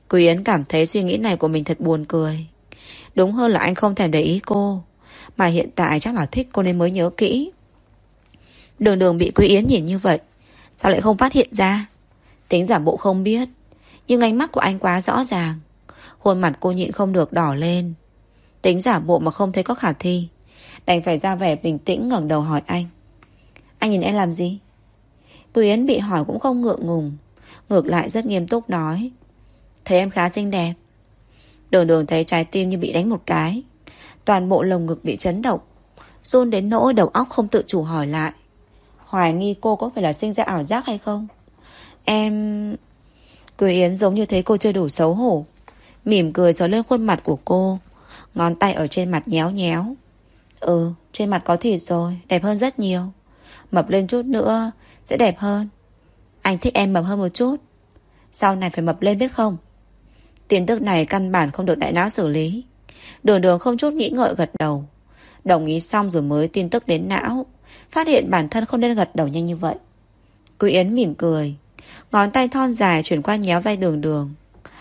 Quý Yến cảm thấy suy nghĩ này của mình thật buồn cười. Đúng hơn là anh không thèm để ý cô, mà hiện tại chắc là thích cô nên mới nhớ kỹ. Đường Đường bị Quý Yến nhìn như vậy, sao lại không phát hiện ra? Tính giả bộ không biết, nhưng ánh mắt của anh quá rõ ràng. Khuôn mặt cô nhịn không được đỏ lên. Tính giả bộ mà không thấy có khả thi, đành phải ra vẻ bình tĩnh ngẩng đầu hỏi anh. Anh nhìn em làm gì? Quý Yến bị hỏi cũng không ngượng ngùng, ngược lại rất nghiêm túc nói. Thấy em khá xinh đẹp. Đường Đường thấy trái tim như bị đánh một cái, toàn bộ lồng ngực bị chấn động, run đến nỗi đầu óc không tự chủ hỏi lại. Hoài nghi cô có phải là sinh ra ảo giác hay không? Em... Quý Yến giống như thấy cô chưa đủ xấu hổ, mỉm cười xóa lên khuôn mặt của cô, ngón tay ở trên mặt nhéo nhéo. Trên mặt có thịt rồi, đẹp hơn rất nhiều. Mập lên chút nữa sẽ đẹp hơn. Anh thích em mập hơn một chút, sau này phải mập lên biết không? Tin tức này căn bản không được đại não xử lý. Đường Đường không chút nghĩ ngợi gật đầu. Đồng ý xong rồi mới tin tức đến não, phát hiện bản thân không nên gật đầu nhanh như vậy. Quý Yến mỉm cười, ngón tay thon dài chuyển qua nhéo vai Đường Đường.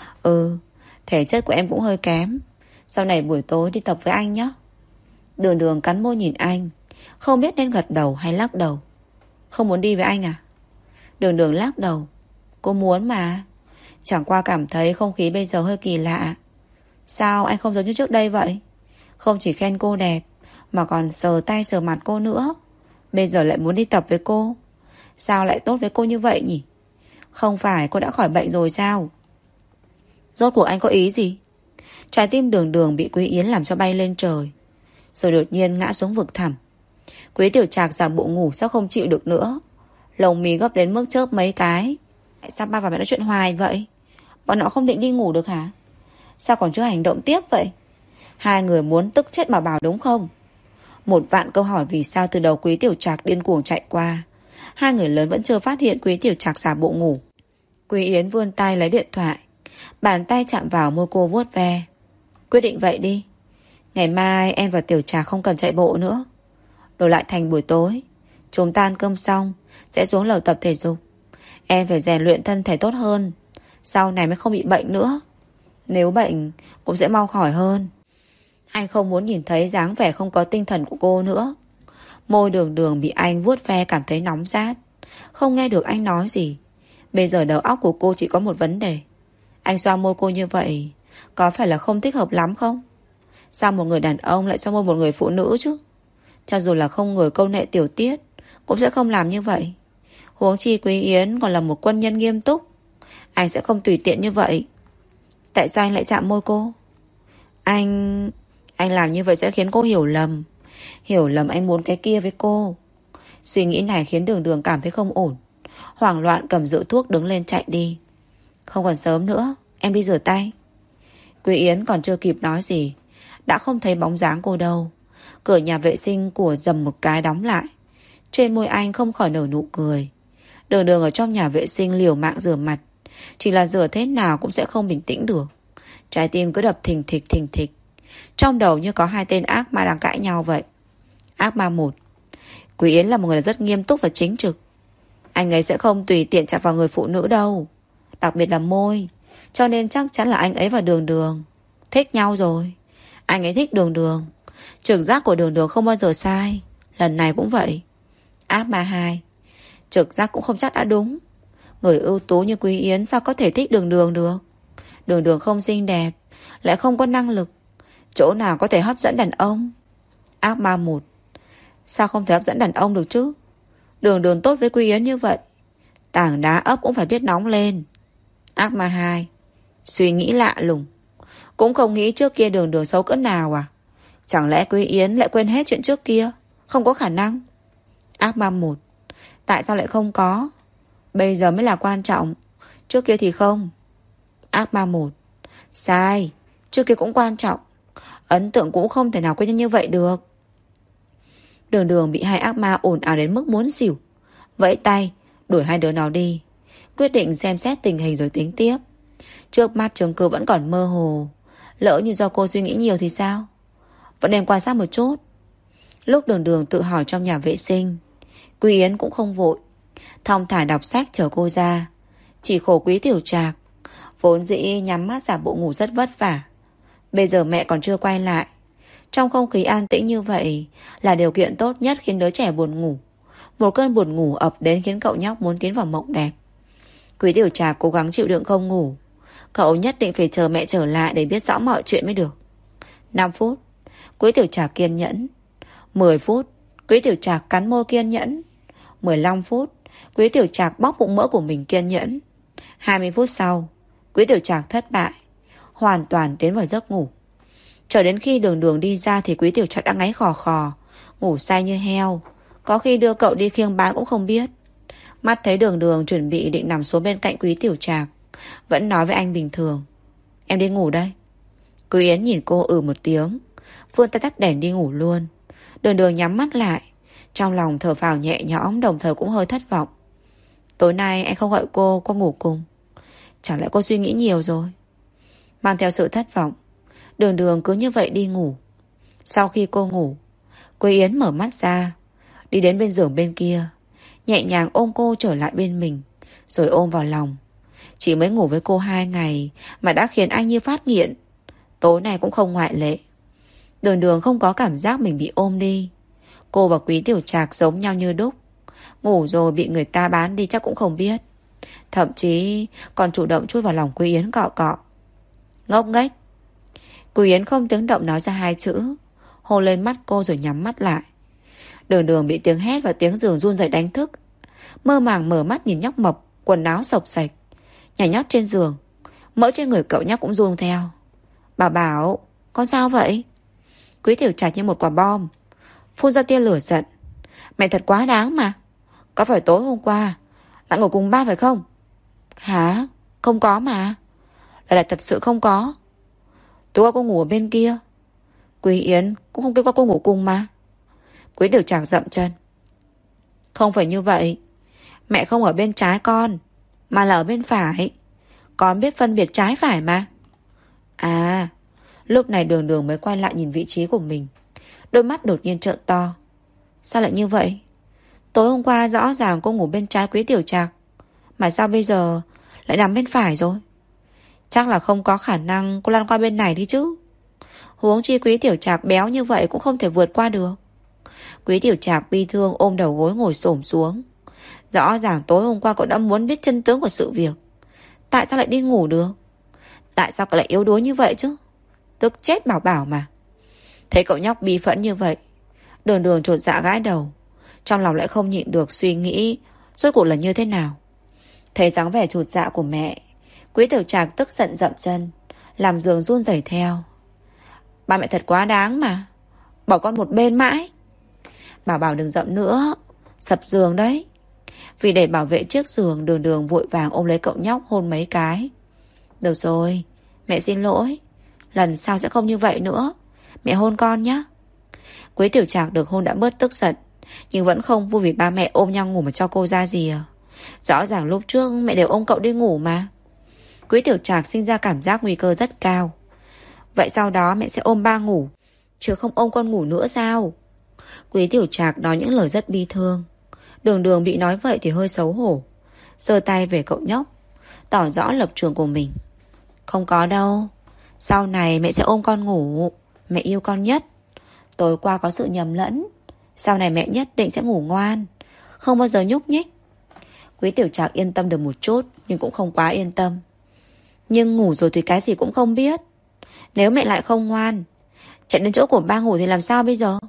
Thể chất của em cũng hơi kém, sau này buổi tối đi tập với anh nhé. Đường Đường cắn môi nhìn anh, không biết nên gật đầu hay lắc đầu. Không muốn đi với anh à? Đường Đường lắc đầu. Cô muốn mà, chẳng qua cảm thấy không khí bây giờ hơi kỳ lạ. Sao anh không giống như trước đây vậy? Không chỉ khen cô đẹp, mà còn sờ tay sờ mặt cô nữa. Bây giờ lại muốn đi tập với cô. Sao lại tốt với cô như vậy nhỉ? Không phải cô đã khỏi bệnh rồi sao? Rốt cuộc anh có ý gì? Trái tim Đường Đường bị Quý Yến làm cho bay lên trời, rồi đột nhiên ngã xuống vực thẳm. Quý Tiểu Trạc giả bộ ngủ sao không chịu được nữa, lồng mì gấp đến mức chớp mấy cái. Tại sao ba và mẹ nói chuyện hoài vậy? Bọn họ không định đi ngủ được hả? Sao còn chưa hành động tiếp vậy? Hai người muốn tức chết mà bảo đúng không? Một vạn câu hỏi vì sao từ đầu Quý Tiểu Trạc điên cuồng chạy qua. Hai người lớn vẫn chưa phát hiện Quý Tiểu Trạc giả bộ ngủ. Quý Yến vươn tay lấy điện thoại, bàn tay chạm vào môi cô vuốt ve. Quyết định vậy đi, ngày mai em và Tiểu Trạc không cần chạy bộ nữa, đổi lại thành buổi tối. Chúng ta ăn cơm xong sẽ xuống lầu tập thể dục. Em phải rèn luyện thân thể tốt hơn, sau này mới không bị bệnh nữa. Nếu bệnh cũng sẽ mau khỏi hơn. Anh không muốn nhìn thấy dáng vẻ không có tinh thần của cô nữa. Môi Đường Đường bị anh vuốt ve cảm thấy nóng rát, không nghe được anh nói gì. Bây giờ đầu óc của cô chỉ có một vấn đề. Anh xoa môi cô như vậy có phải là không thích hợp lắm không? Sao một người đàn ông lại xoa môi một người phụ nữ chứ? Cho dù là không người câu nệ tiểu tiết cũng sẽ không làm như vậy. Huống chi Quý Yến còn là một quân nhân nghiêm túc, anh sẽ không tùy tiện như vậy. Tại sao anh lại chạm môi cô? Anh làm như vậy sẽ khiến cô hiểu lầm. Hiểu lầm anh muốn cái kia với cô. Suy nghĩ này khiến Đường Đường cảm thấy không ổn, hoảng loạn cầm rượu thuốc đứng lên chạy đi. Không còn sớm nữa, em đi rửa tay. Quý Yến còn chưa kịp nói gì đã không thấy bóng dáng cô đâu. Cửa nhà vệ sinh của dầm một cái đóng lại. Trên môi anh không khỏi nở nụ cười. Đường Đường ở trong nhà vệ sinh liều mạng rửa mặt, chỉ là rửa thế nào cũng sẽ không bình tĩnh được. Trái tim cứ đập thình thịch thình thịch. Trong đầu như có hai tên ác ma đang cãi nhau vậy. Ác ma một, Quý Yến là một người rất nghiêm túc và chính trực. Anh ấy sẽ không tùy tiện chạm vào người phụ nữ đâu, đặc biệt là môi. Cho nên chắc chắn là anh ấy và Đường Đường thích nhau rồi. Anh ấy thích Đường Đường. Trực giác của Đường Đường không bao giờ sai, lần này cũng vậy. Ác ma hai, trực giác cũng không chắc đã đúng. Người ưu tú như Quý Yến sao có thể thích Đường Đường được? Đường Đường không xinh đẹp, lại không có năng lực, chỗ nào có thể hấp dẫn đàn ông? Ác ma một, sao không thể hấp dẫn đàn ông được chứ? Đường Đường tốt với Quý Yến như vậy, tảng đá ấp cũng phải biết nóng lên. Ác ma hai, suy nghĩ lạ lùng, cũng không nghĩ trước kia Đường Đường xấu cỡ nào à? Chẳng lẽ Quý Yến lại quên hết chuyện trước kia? Không có khả năng. Ác ma một, tại sao lại không có? Bây giờ mới là quan trọng, trước kia thì không. Ác ma một, sai, trước kia cũng quan trọng. Ấn tượng cũng không thể nào quên như vậy được. Đường Đường bị hai ác ma ồn ào đến mức muốn xỉu, vẫy tay đuổi hai đứa nó đi, quyết định xem xét tình hình rồi tính tiếp. Trước mắt chứng cứ vẫn còn mơ hồ, lỡ như do cô suy nghĩ nhiều thì sao? Vẫn nên quan sát một chút. Lúc Đường Đường tự hỏi trong nhà vệ sinh, Quý Yến cũng không vội, thong thả đọc sách chờ cô ra. Chỉ khổ Quý Tiểu Trạc, Vốn dĩ nhắm mắt giả bộ ngủ rất vất vả, bây giờ mẹ còn chưa quay lại. Trong không khí an tĩnh như vậy là điều kiện tốt nhất khiến đứa trẻ buồn ngủ. Một cơn buồn ngủ ập đến khiến cậu nhóc muốn tiến vào mộng đẹp. Quý Tiểu Trạc cố gắng chịu đựng không ngủ. Cậu nhất định phải chờ mẹ trở lại để biết rõ mọi chuyện mới được. 5 phút, Quý Tiểu Trạc kiên nhẫn. 10 phút, Quý Tiểu Trạc cắn môi kiên nhẫn. 15 phút, Quý Tiểu Trạc bóc bụng mỡ của mình kiên nhẫn. 20 phút sau, Quý Tiểu Trạc thất bại, hoàn toàn tiến vào giấc ngủ. Chờ đến khi Đường Đường đi ra thì Quý Tiểu Trạc đã ngáy khò khò, ngủ say như heo. Có khi đưa cậu đi khiêng bán cũng không biết. Mắt thấy Đường Đường chuẩn bị định nằm xuống bên cạnh Quý Tiểu Trạc, vẫn nói với anh bình thường: "Em đi ngủ đây." Quý Yến nhìn cô một tiếng, vươn tay tắt đèn đi ngủ luôn. Đường Đường nhắm mắt lại, trong lòng thở phào nhẹ nhõm, đồng thời cũng hơi thất vọng. Tối nay anh không gọi cô qua ngủ cùng, chẳng lẽ cô suy nghĩ nhiều rồi? Mang theo sự thất vọng, Đường Đường cứ như vậy đi ngủ. Sau khi cô ngủ, Quý Yến mở mắt ra, đi đến bên giường bên kia, nhẹ nhàng ôm cô trở lại bên mình, rồi ôm vào lòng. Chỉ mới ngủ với cô 2 ngày mà đã khiến anh như phát nghiện. Tối nay cũng không ngoại lệ. Đường Đường không có cảm giác mình bị ôm đi. Cô và Quý Tiểu Trạc giống nhau như đúc. Ngủ rồi bị người ta bán đi chắc cũng không biết. Thậm chí còn chủ động chui vào lòng Quý Yến cọ cọ. Ngốc nghếch. Quý Yến không tiếng động nói ra 2 chữ, hôn lên mắt cô rồi nhắm mắt lại. Đường Đường bị tiếng hét và tiếng giường run rẩy đánh thức. Mơ màng mở mắt nhìn nhóc mập, quần áo xộc xạch, nhảy nhót trên giường. Mỡ trên người cậu nhóc cũng run theo. Bà bảo, con sao vậy? Quý Tiểu Trạch như một quả bom, phun ra tia lửa giận. Mẹ thật quá đáng mà. Có phải tối hôm qua lại ngủ cùng ba phải không? Hả? Không có mà. Là thật sự không có. Tối qua cô ngủ ở bên kia. Quý Yến cũng không kêu qua cô ngủ cùng mà. Quý Tiểu Trạc dậm chân. Không phải như vậy. Mẹ không ở bên trái con, mà là ở bên phải. Con biết phân biệt trái phải mà. À. Lúc này Đường Đường mới quay lại nhìn vị trí của mình. Đôi mắt đột nhiên trợn to. Sao lại như vậy? Tối hôm qua rõ ràng cô ngủ bên trái Quý Tiểu Trạc, mà sao bây giờ lại nằm bên phải rồi? Chắc là không có khả năng cô lăn qua bên này đi chứ. Huống chi Quý Tiểu Trạc béo như vậy cũng không thể vượt qua được. Quý Tiểu Trạc bi thương ôm đầu gối ngồi xổm xuống. Rõ ràng tối hôm qua cậu đã muốn biết chân tướng của sự việc. Tại sao lại đi ngủ được? Tại sao cậu lại yếu đuối như vậy chứ? Tức chết bảo bảo mà. Thấy cậu nhóc bi phẫn như vậy, Đường Đường chột dạ gãi đầu. Trong lòng lại không nhịn được suy nghĩ rốt cuộc là như thế nào. Thấy dáng vẻ chột dạ của mẹ, Quý Tiểu Trạc tức giận dậm chân, làm giường run rẩy theo. Ba mẹ thật quá đáng mà, bỏ con một bên mãi. Bảo bảo đừng dậm nữa, sập giường đấy. Vì để bảo vệ chiếc giường, Đường Đường vội vàng ôm lấy cậu nhóc hôn mấy cái. Được rồi, mẹ xin lỗi, lần sau sẽ không như vậy nữa. Mẹ hôn con nhé. Quý Tiểu Trạc được hôn đã bớt tức giận, nhưng vẫn không vui vì ba mẹ ôm nhau ngủ mà cho cô ra gì à. Rõ ràng lúc trước mẹ đều ôm cậu đi ngủ mà. Quý Tiểu Trạc sinh ra cảm giác nguy cơ rất cao. Vậy sau đó mẹ sẽ ôm ba ngủ, chứ không ôm con ngủ nữa sao? Quý Tiểu Trạc nói những lời rất bi thương. Đường Đường bị nói vậy thì hơi xấu hổ, giơ tay về cậu nhóc, tỏ rõ lập trường của mình. Không có đâu, sau này mẹ sẽ ôm con ngủ. Mẹ yêu con nhất. Tối qua có sự nhầm lẫn, sau này mẹ nhất định sẽ ngủ ngoan, không bao giờ nhúc nhích. Quý Tiểu Trạc yên tâm được một chút, nhưng cũng không quá yên tâm. Nhưng ngủ rồi thì cái gì cũng không biết. Nếu mẹ lại không ngoan, chạy đến chỗ của ba ngủ thì làm sao bây giờ?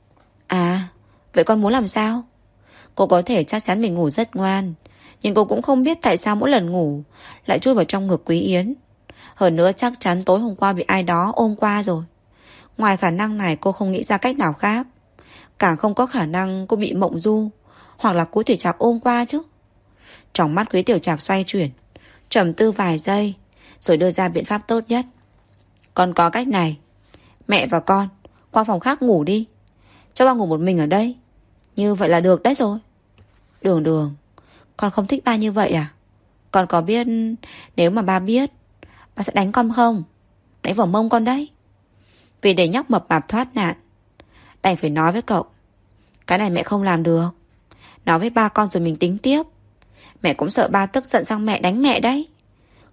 À, vậy con muốn làm sao? Cô có thể chắc chắn mình ngủ rất ngoan, nhưng cô cũng không biết tại sao mỗi lần ngủ lại chui vào trong ngực Quý Yến. Hơn nữa chắc chắn tối hôm qua bị ai đó ôm qua rồi. Ngoài khả năng này cô không nghĩ ra cách nào khác. Càng không có khả năng cô bị mộng du, hoặc là Quý Tiểu Trạc ôm qua chứ. Trong mắt Quý Tiểu Trạc xoay chuyển, trầm tư vài giây, rồi đưa ra biện pháp tốt nhất. Con có cách này. Mẹ và con qua phòng khác ngủ đi, cho ba ngủ một mình ở đây. Như vậy là được đấy rồi. Đường Đường, con không thích ba như vậy à? Con có biết nếu mà ba biết, ba sẽ đánh con không? Đánh vào mông con đấy. Vì để nhóc mập mạp thoát nạn, đành phải nói với cậu. Cái này mẹ không làm được. Nói với ba con rồi mình tính tiếp. Mẹ cũng sợ ba tức giận sang mẹ đánh mẹ đấy.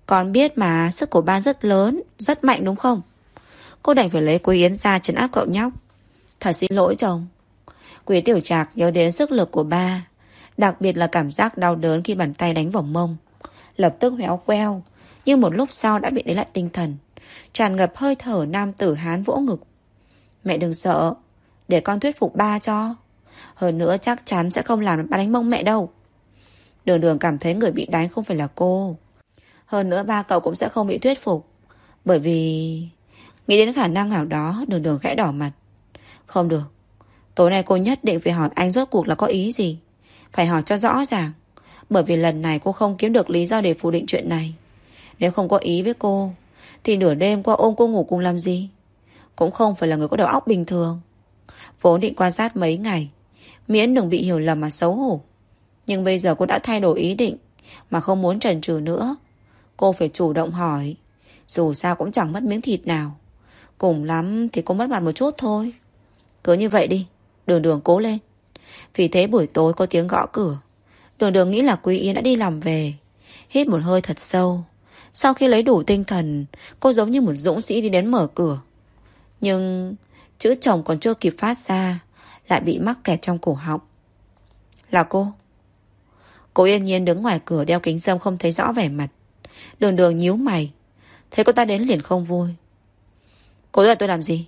Con biết mà, sức của ba rất lớn, rất mạnh đúng không? Cô đành phải lấy Quý Yến ra trấn áp cậu nhóc. Thật xin lỗi chồng. Quý Tiểu Trạc nhớ đến sức lực của ba, đặc biệt là cảm giác đau đớn khi bàn tay đánh vào mông. Lập tức héo queo, nhưng một lúc sau đã bị lấy lại tinh thần, tràn ngập hơi thở nam tử Hán vỗ ngực. Mẹ đừng sợ, để con thuyết phục ba cho. Hơn nữa chắc chắn sẽ không làm ba đánh mông mẹ đâu. Đường Đường cảm thấy người bị đánh không phải là cô. Hơn nữa ba cậu cũng sẽ không bị thuyết phục. Bởi vì... Nghĩ đến khả năng nào đó, Đường Đường khẽ đỏ mặt. Không được, tối nay cô nhất định phải hỏi anh rốt cuộc là có ý gì. Phải hỏi cho rõ ràng. Bởi vì lần này cô không kiếm được lý do để phủ định chuyện này. Nếu không có ý với cô thì nửa đêm qua ôm cô ngủ cùng làm gì? Cũng không phải là người có đầu óc bình thường. Vốn định quan sát mấy ngày, miễn đừng bị hiểu lầm mà xấu hổ. Nhưng bây giờ cô đã thay đổi ý định, mà không muốn chần chừ nữa. Cô phải chủ động hỏi. Dù sao cũng chẳng mất miếng thịt nào. Cùng lắm thì cô mất mặt một chút thôi. Cứ như vậy đi, Đường Đường cố lên. Vì thế buổi tối có tiếng gõ cửa. Đường Đường nghĩ là Quý Yến đã đi làm về. Hít một hơi thật sâu. Sau khi lấy đủ tinh thần, cô giống như một dũng sĩ đi đến mở cửa. Nhưng chữ chồng còn chưa kịp phát ra, lại bị mắc kẹt trong cổ họng. Là cô. Cô yên nhiên đứng ngoài cửa đeo kính râm không thấy rõ vẻ mặt. Đường Đường nhíu mày. Thấy cô ta đến liền không vui. Cô nói tôi làm gì?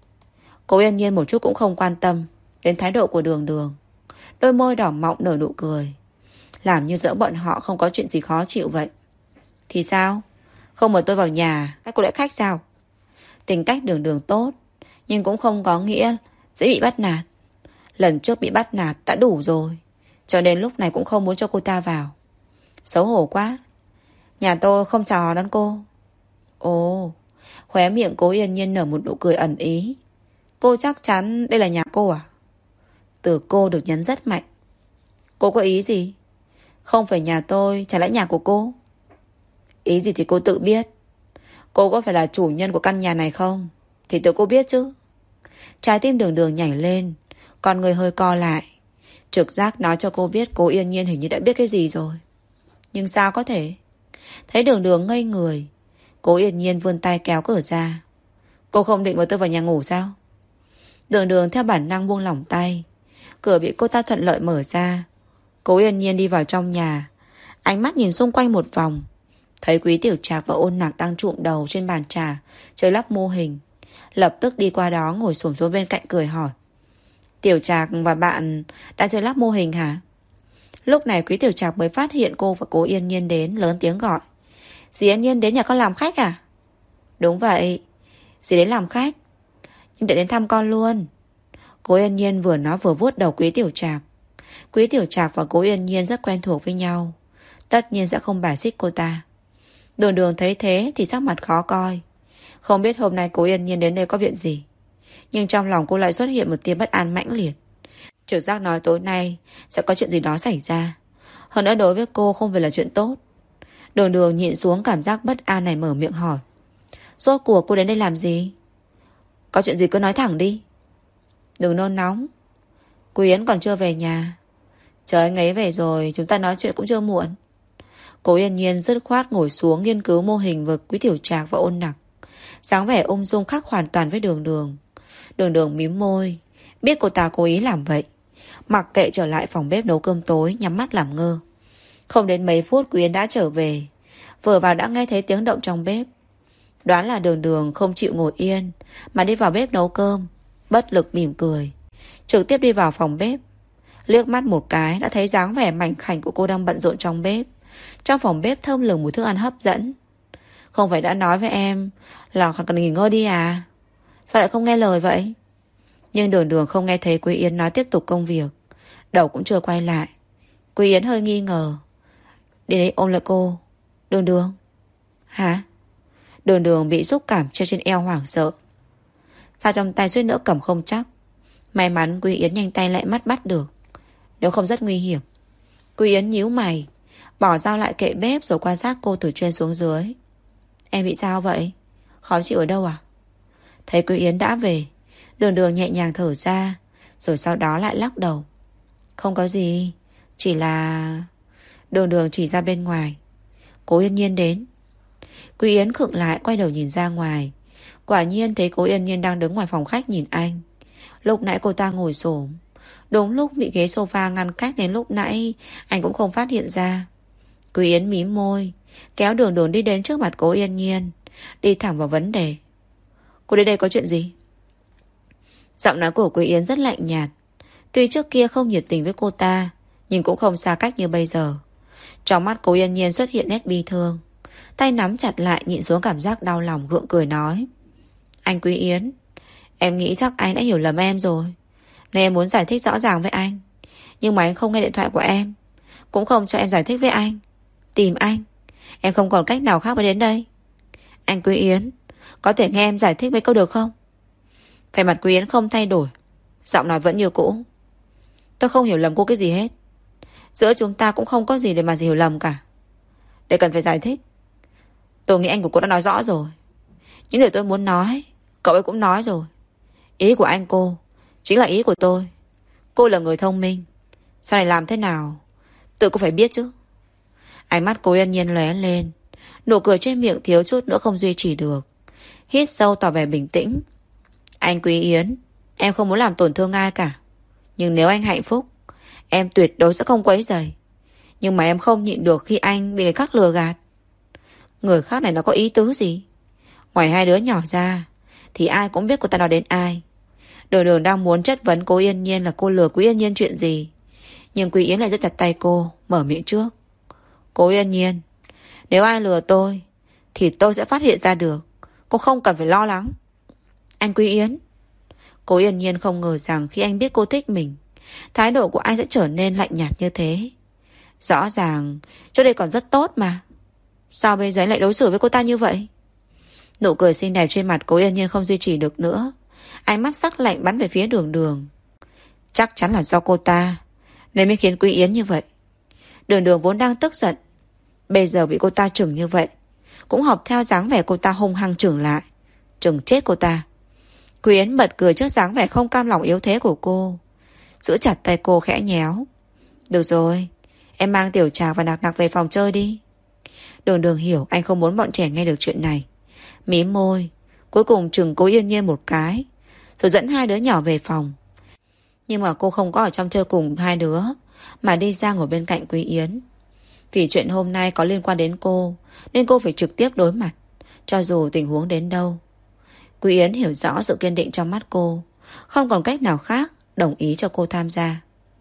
Cô yên nhiên một chút cũng không quan tâm đến thái độ của Đường Đường. Đôi môi đỏ mọng nở nụ cười, làm như giữa bọn họ không có chuyện gì khó chịu vậy. Thì sao? Không mời tôi vào nhà, các cô đãi khách sao? Tính cách Đường Đường tốt, nhưng cũng không có nghĩa dễ bị bắt nạt. Lần trước bị bắt nạt đã đủ rồi, cho nên lúc này cũng không muốn cho cô ta vào. Xấu hổ quá. Nhà tôi không chào đón cô. Ồ. Khóe miệng Cố Yên Nhiên nở một nụ cười ẩn ý. Cô chắc chắn đây là nhà cô à? Từ cô được nhấn rất mạnh. Cô có ý gì? Không phải nhà tôi, chả lẽ nhà của cô? Ý gì thì cô tự biết. Cô có phải là chủ nhân của căn nhà này không? Thì tự cô biết chứ. Trái tim Đường Đường nhảy lên, con người hơi co lại. Trực giác nói cho cô biết Cố Yên Nhiên hình như đã biết cái gì rồi. Nhưng sao có thể? Thấy Đường Đường ngây người, Cố Yên Nhiên vươn tay kéo cửa ra. Cô không định mời tôi vào nhà ngủ sao? Đường Đường theo bản năng buông lỏng tay. Cửa bị cô ta thuận lợi mở ra. Cố Yên Nhiên đi vào trong nhà, ánh mắt nhìn xung quanh một vòng. Thấy Quý Tiểu Trạc và Ôn Nặc đang trụm đầu trên bàn trà chơi lắp mô hình. Lập tức đi qua đó ngồi xổm xuống bên cạnh cười hỏi. Tiểu Trạc và bạn đang chơi lắp mô hình hả? Lúc này Quý Tiểu Trạc mới phát hiện cô và Cố Yên Nhiên đến, lớn tiếng gọi. Dì Yên Nhiên đến nhà con làm khách à? Đúng vậy, dì đến làm khách, nhưng để đến thăm con luôn. Cố Yên Nhiên vừa nói vừa vuốt đầu Quý Tiểu Trạc. Quý Tiểu Trạc và Cố Yên Nhiên rất quen thuộc với nhau, tất nhiên sẽ không bài xích cô ta. Đường Đường thấy thế thì sắc mặt khó coi. Không biết hôm nay Cố Yên Nhiên đến đây có chuyện gì, nhưng trong lòng cô lại xuất hiện một tia bất an mãnh liệt. Trực giác nói tối nay sẽ có chuyện gì đó xảy ra. Hơn nữa đối với cô không phải là chuyện tốt. Đường Đường nhịn xuống cảm giác bất an này, mở miệng hỏi. Rốt cuộc cô đến đây làm gì? Có chuyện gì cứ nói thẳng đi. Đừng nôn nóng. Quý Yến còn chưa về nhà. Chờ anh ấy về rồi chúng ta nói chuyện cũng chưa muộn. Cố Yên Nhiên dứt khoát ngồi xuống nghiên cứu mô hình với Quý Tiểu Trạc và Ôn Nặc. Dáng vẻ ung dung khác hoàn toàn với Đường Đường. Đường Đường mím môi, biết cô ta cố ý làm vậy. Mặc kệ trở lại phòng bếp nấu cơm tối, nhắm mắt làm ngơ. Không đến mấy phút Quý Yến đã trở về. Vừa vào đã nghe thấy tiếng động trong bếp. Đoán là Đường Đường không chịu ngồi yên mà đi vào bếp nấu cơm. Bất lực mỉm cười, trực tiếp đi vào phòng bếp. Liếc mắt một cái đã thấy dáng vẻ mảnh khảnh của cô đang bận rộn trong bếp. Trong phòng bếp thơm lừng mùi thức ăn hấp dẫn. Không phải đã nói với em là cần nghỉ ngơi đi à? Sao lại không nghe lời vậy? Nhưng Đường Đường không nghe thấy Quý Yến nói tiếp tục công việc. Đầu cũng chưa quay lại. Quý Yến hơi nghi ngờ, đi đấy ôm lại cô. Đường Đường. Hả? Đường Đường bị xúc cảm treo trên eo hoảng sợ. Sao trong tay suýt nữa cầm không chắc. May mắn Quý Yến nhanh tay lại mắt bắt được, nếu không rất nguy hiểm. Quý Yến nhíu mày, bỏ dao lại kệ bếp rồi quan sát cô từ trên xuống dưới. Em bị sao vậy? Khó chịu ở đâu à? Thấy Quý Yến đã về, Đường Đường nhẹ nhàng thở ra, rồi sau đó lại lắc đầu. Không có gì, chỉ là... Đường Đường chỉ ra bên ngoài. Cố Yên Nhiên đến. Quý Yến khựng lại, quay đầu nhìn ra ngoài. Quả nhiên thấy Cố Yên Nhiên đang đứng ngoài phòng khách nhìn anh. Lúc nãy cô ta ngồi xổm, đúng lúc bị ghế sofa ngăn cách, đến lúc nãy anh cũng không phát hiện ra. Quý Yến mím môi, kéo Đường Đường đi đến trước mặt Cố Yên Nhiên, đi thẳng vào vấn đề. Cô đến đây có chuyện gì? Giọng nói của Quý Yến rất lạnh nhạt. Tuy trước kia không nhiệt tình với cô ta, nhưng cũng không xa cách như bây giờ. Trong mắt Cố Yên Nhiên xuất hiện nét bi thương, tay nắm chặt lại, nhịn xuống cảm giác đau lòng, gượng cười nói. Anh Quý Yến, em nghĩ chắc anh đã hiểu lầm em rồi, nên em muốn giải thích rõ ràng với anh. Nhưng mà anh không nghe điện thoại của em, cũng không cho em giải thích với anh. Tìm anh, em không còn cách nào khác mới đến đây. Anh Quý Yến, có thể nghe em giải thích mấy câu được không? Vẻ mặt Quý Yến không thay đổi, giọng nói vẫn như cũ. Tôi không hiểu lầm cô cái gì hết. Giữa chúng ta cũng không có gì để mà hiểu lầm cả, để cần phải giải thích. Tôi nghĩ anh của cô đã nói rõ rồi. Những điều tôi muốn nói, cậu ấy cũng nói rồi. Ý của anh cô chính là ý của tôi. Cô là người thông minh, sau này làm thế nào tự cô phải biết chứ. Ánh mắt Cố Yên Nhiên lóe lên, nụ cười trên miệng thiếu chút nữa không duy trì được. Hít sâu tỏ vẻ bình tĩnh. Anh Quý Yến, em không muốn làm tổn thương ai cả, nhưng nếu anh hạnh phúc, em tuyệt đối sẽ không quấy rầy. Nhưng mà em không nhịn được khi anh bị người khác lừa gạt. Người khác này nó có ý tứ gì? Ngoài hai đứa nhỏ ra thì ai cũng biết cô ta nói đến ai. Đường Đường đang muốn chất vấn Cố Yên Nhiên là cô lừa Quý Yên Nhiên chuyện gì, nhưng Quý Yến lại giật chặt tay cô, mở miệng trước. Cố Yên Nhiên, nếu ai lừa tôi thì tôi sẽ phát hiện ra được. Cô không cần phải lo lắng. Anh Quý Yến. Cố Yên Nhiên không ngờ rằng khi anh biết cô thích mình, thái độ của anh sẽ trở nên lạnh nhạt như thế. Rõ ràng trước đây còn rất tốt mà, sao bây giờ anh lại đối xử với cô ta như vậy? Nụ cười xinh đẹp trên mặt Cố Yên Nhiên không duy trì được nữa, ánh mắt sắc lạnh bắn về phía Đường Đường. Chắc chắn là do cô ta nên mới khiến Quý Yến như vậy. Đường Đường vốn đang tức giận, bây giờ bị cô ta chừng như vậy, cũng học theo dáng vẻ cô ta hung hăng chừng lại, chừng chết cô ta. Quý Yến bật cười trước dáng vẻ không cam lòng yếu thế của cô, giữ chặt tay cô khẽ nhéo. Được rồi, em mang Tiểu Trà và Nặc Nặc về phòng chơi đi. Đường Đường hiểu anh không muốn bọn trẻ nghe được chuyện này, mím môi, cuối cùng chừng Cố Yên Nhiên một cái, rồi dẫn hai đứa nhỏ về phòng. Nhưng mà cô không có ở trong chơi cùng hai đứa, mà đi ra ngồi bên cạnh Quý Yến. Vì chuyện hôm nay có liên quan đến cô, nên cô phải trực tiếp đối mặt, cho dù tình huống đến đâu. Quý Yến hiểu rõ sự kiên định trong mắt cô, không còn cách nào khác, đồng ý cho cô tham gia.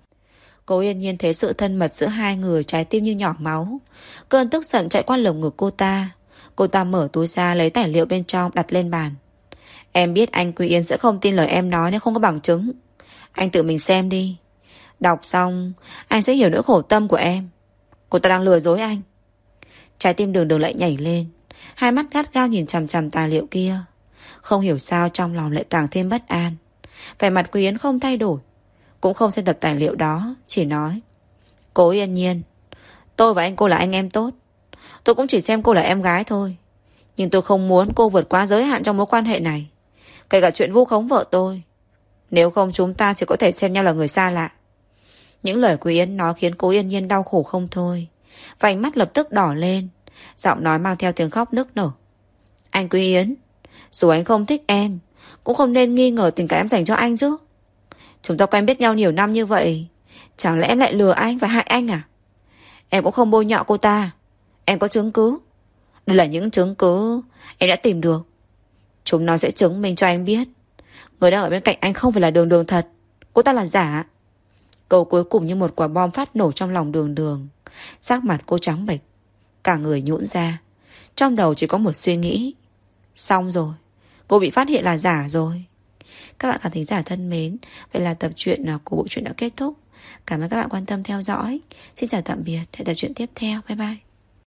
Cố Yên Nhiên thấy sự thân mật giữa hai người, trái tim như nhỏ máu. Cơn tức giận chạy qua lồng ngực cô ta. Cô ta mở túi ra lấy tài liệu bên trong đặt lên bàn. Em biết anh Quý Yến sẽ không tin lời em nói nếu không có bằng chứng. Anh tự mình xem đi. Đọc xong anh sẽ hiểu nỗi khổ tâm của em. Cô ta đang lừa dối anh. Trái tim Đường Đường lại nhảy lên, hai mắt gắt gao nhìn chằm chằm tài liệu kia. Không hiểu sao trong lòng lại càng thêm bất an. Vẻ mặt Quý Yến không thay đổi, cũng không xem tập tài liệu đó, chỉ nói. Cố Yên Nhiên, tôi và anh cô là anh em tốt. Tôi cũng chỉ xem cô là em gái thôi, nhưng tôi không muốn cô vượt quá giới hạn trong mối quan hệ này, kể cả chuyện vu khống vợ tôi. Nếu không chúng ta chỉ có thể xem nhau là người xa lạ. Những lời Quý Yến nói khiến Cố Yên Nhiên đau khổ không thôi, vành mắt lập tức đỏ lên, giọng nói mang theo tiếng khóc nức nở. Anh Quý Yến, dù anh không thích em, cũng không nên nghi ngờ tình cảm em dành cho anh chứ. Chúng ta quen biết nhau nhiều năm như vậy, chẳng lẽ em lại lừa anh và hại anh à? Em cũng không bôi nhọ cô ta. Em có chứng cứ. Đây là những chứng cứ em đã tìm được. Chúng nó sẽ chứng minh cho anh biết người đang ở bên cạnh anh không phải là Đường Đường thật, cô ta là giả. Câu cuối cùng như một quả bom phát nổ trong lòng Đường Đường. Sắc mặt cô trắng bệch, cả người nhũn ra, trong đầu chỉ có một suy nghĩ. Xong rồi, cô bị phát hiện là giả rồi. Các bạn khán thính giả thân mến, vậy là tập truyện của bộ truyện đã kết thúc. Cảm ơn các bạn quan tâm theo dõi. Xin chào tạm biệt, hẹn tập truyện tiếp theo. Bye bye.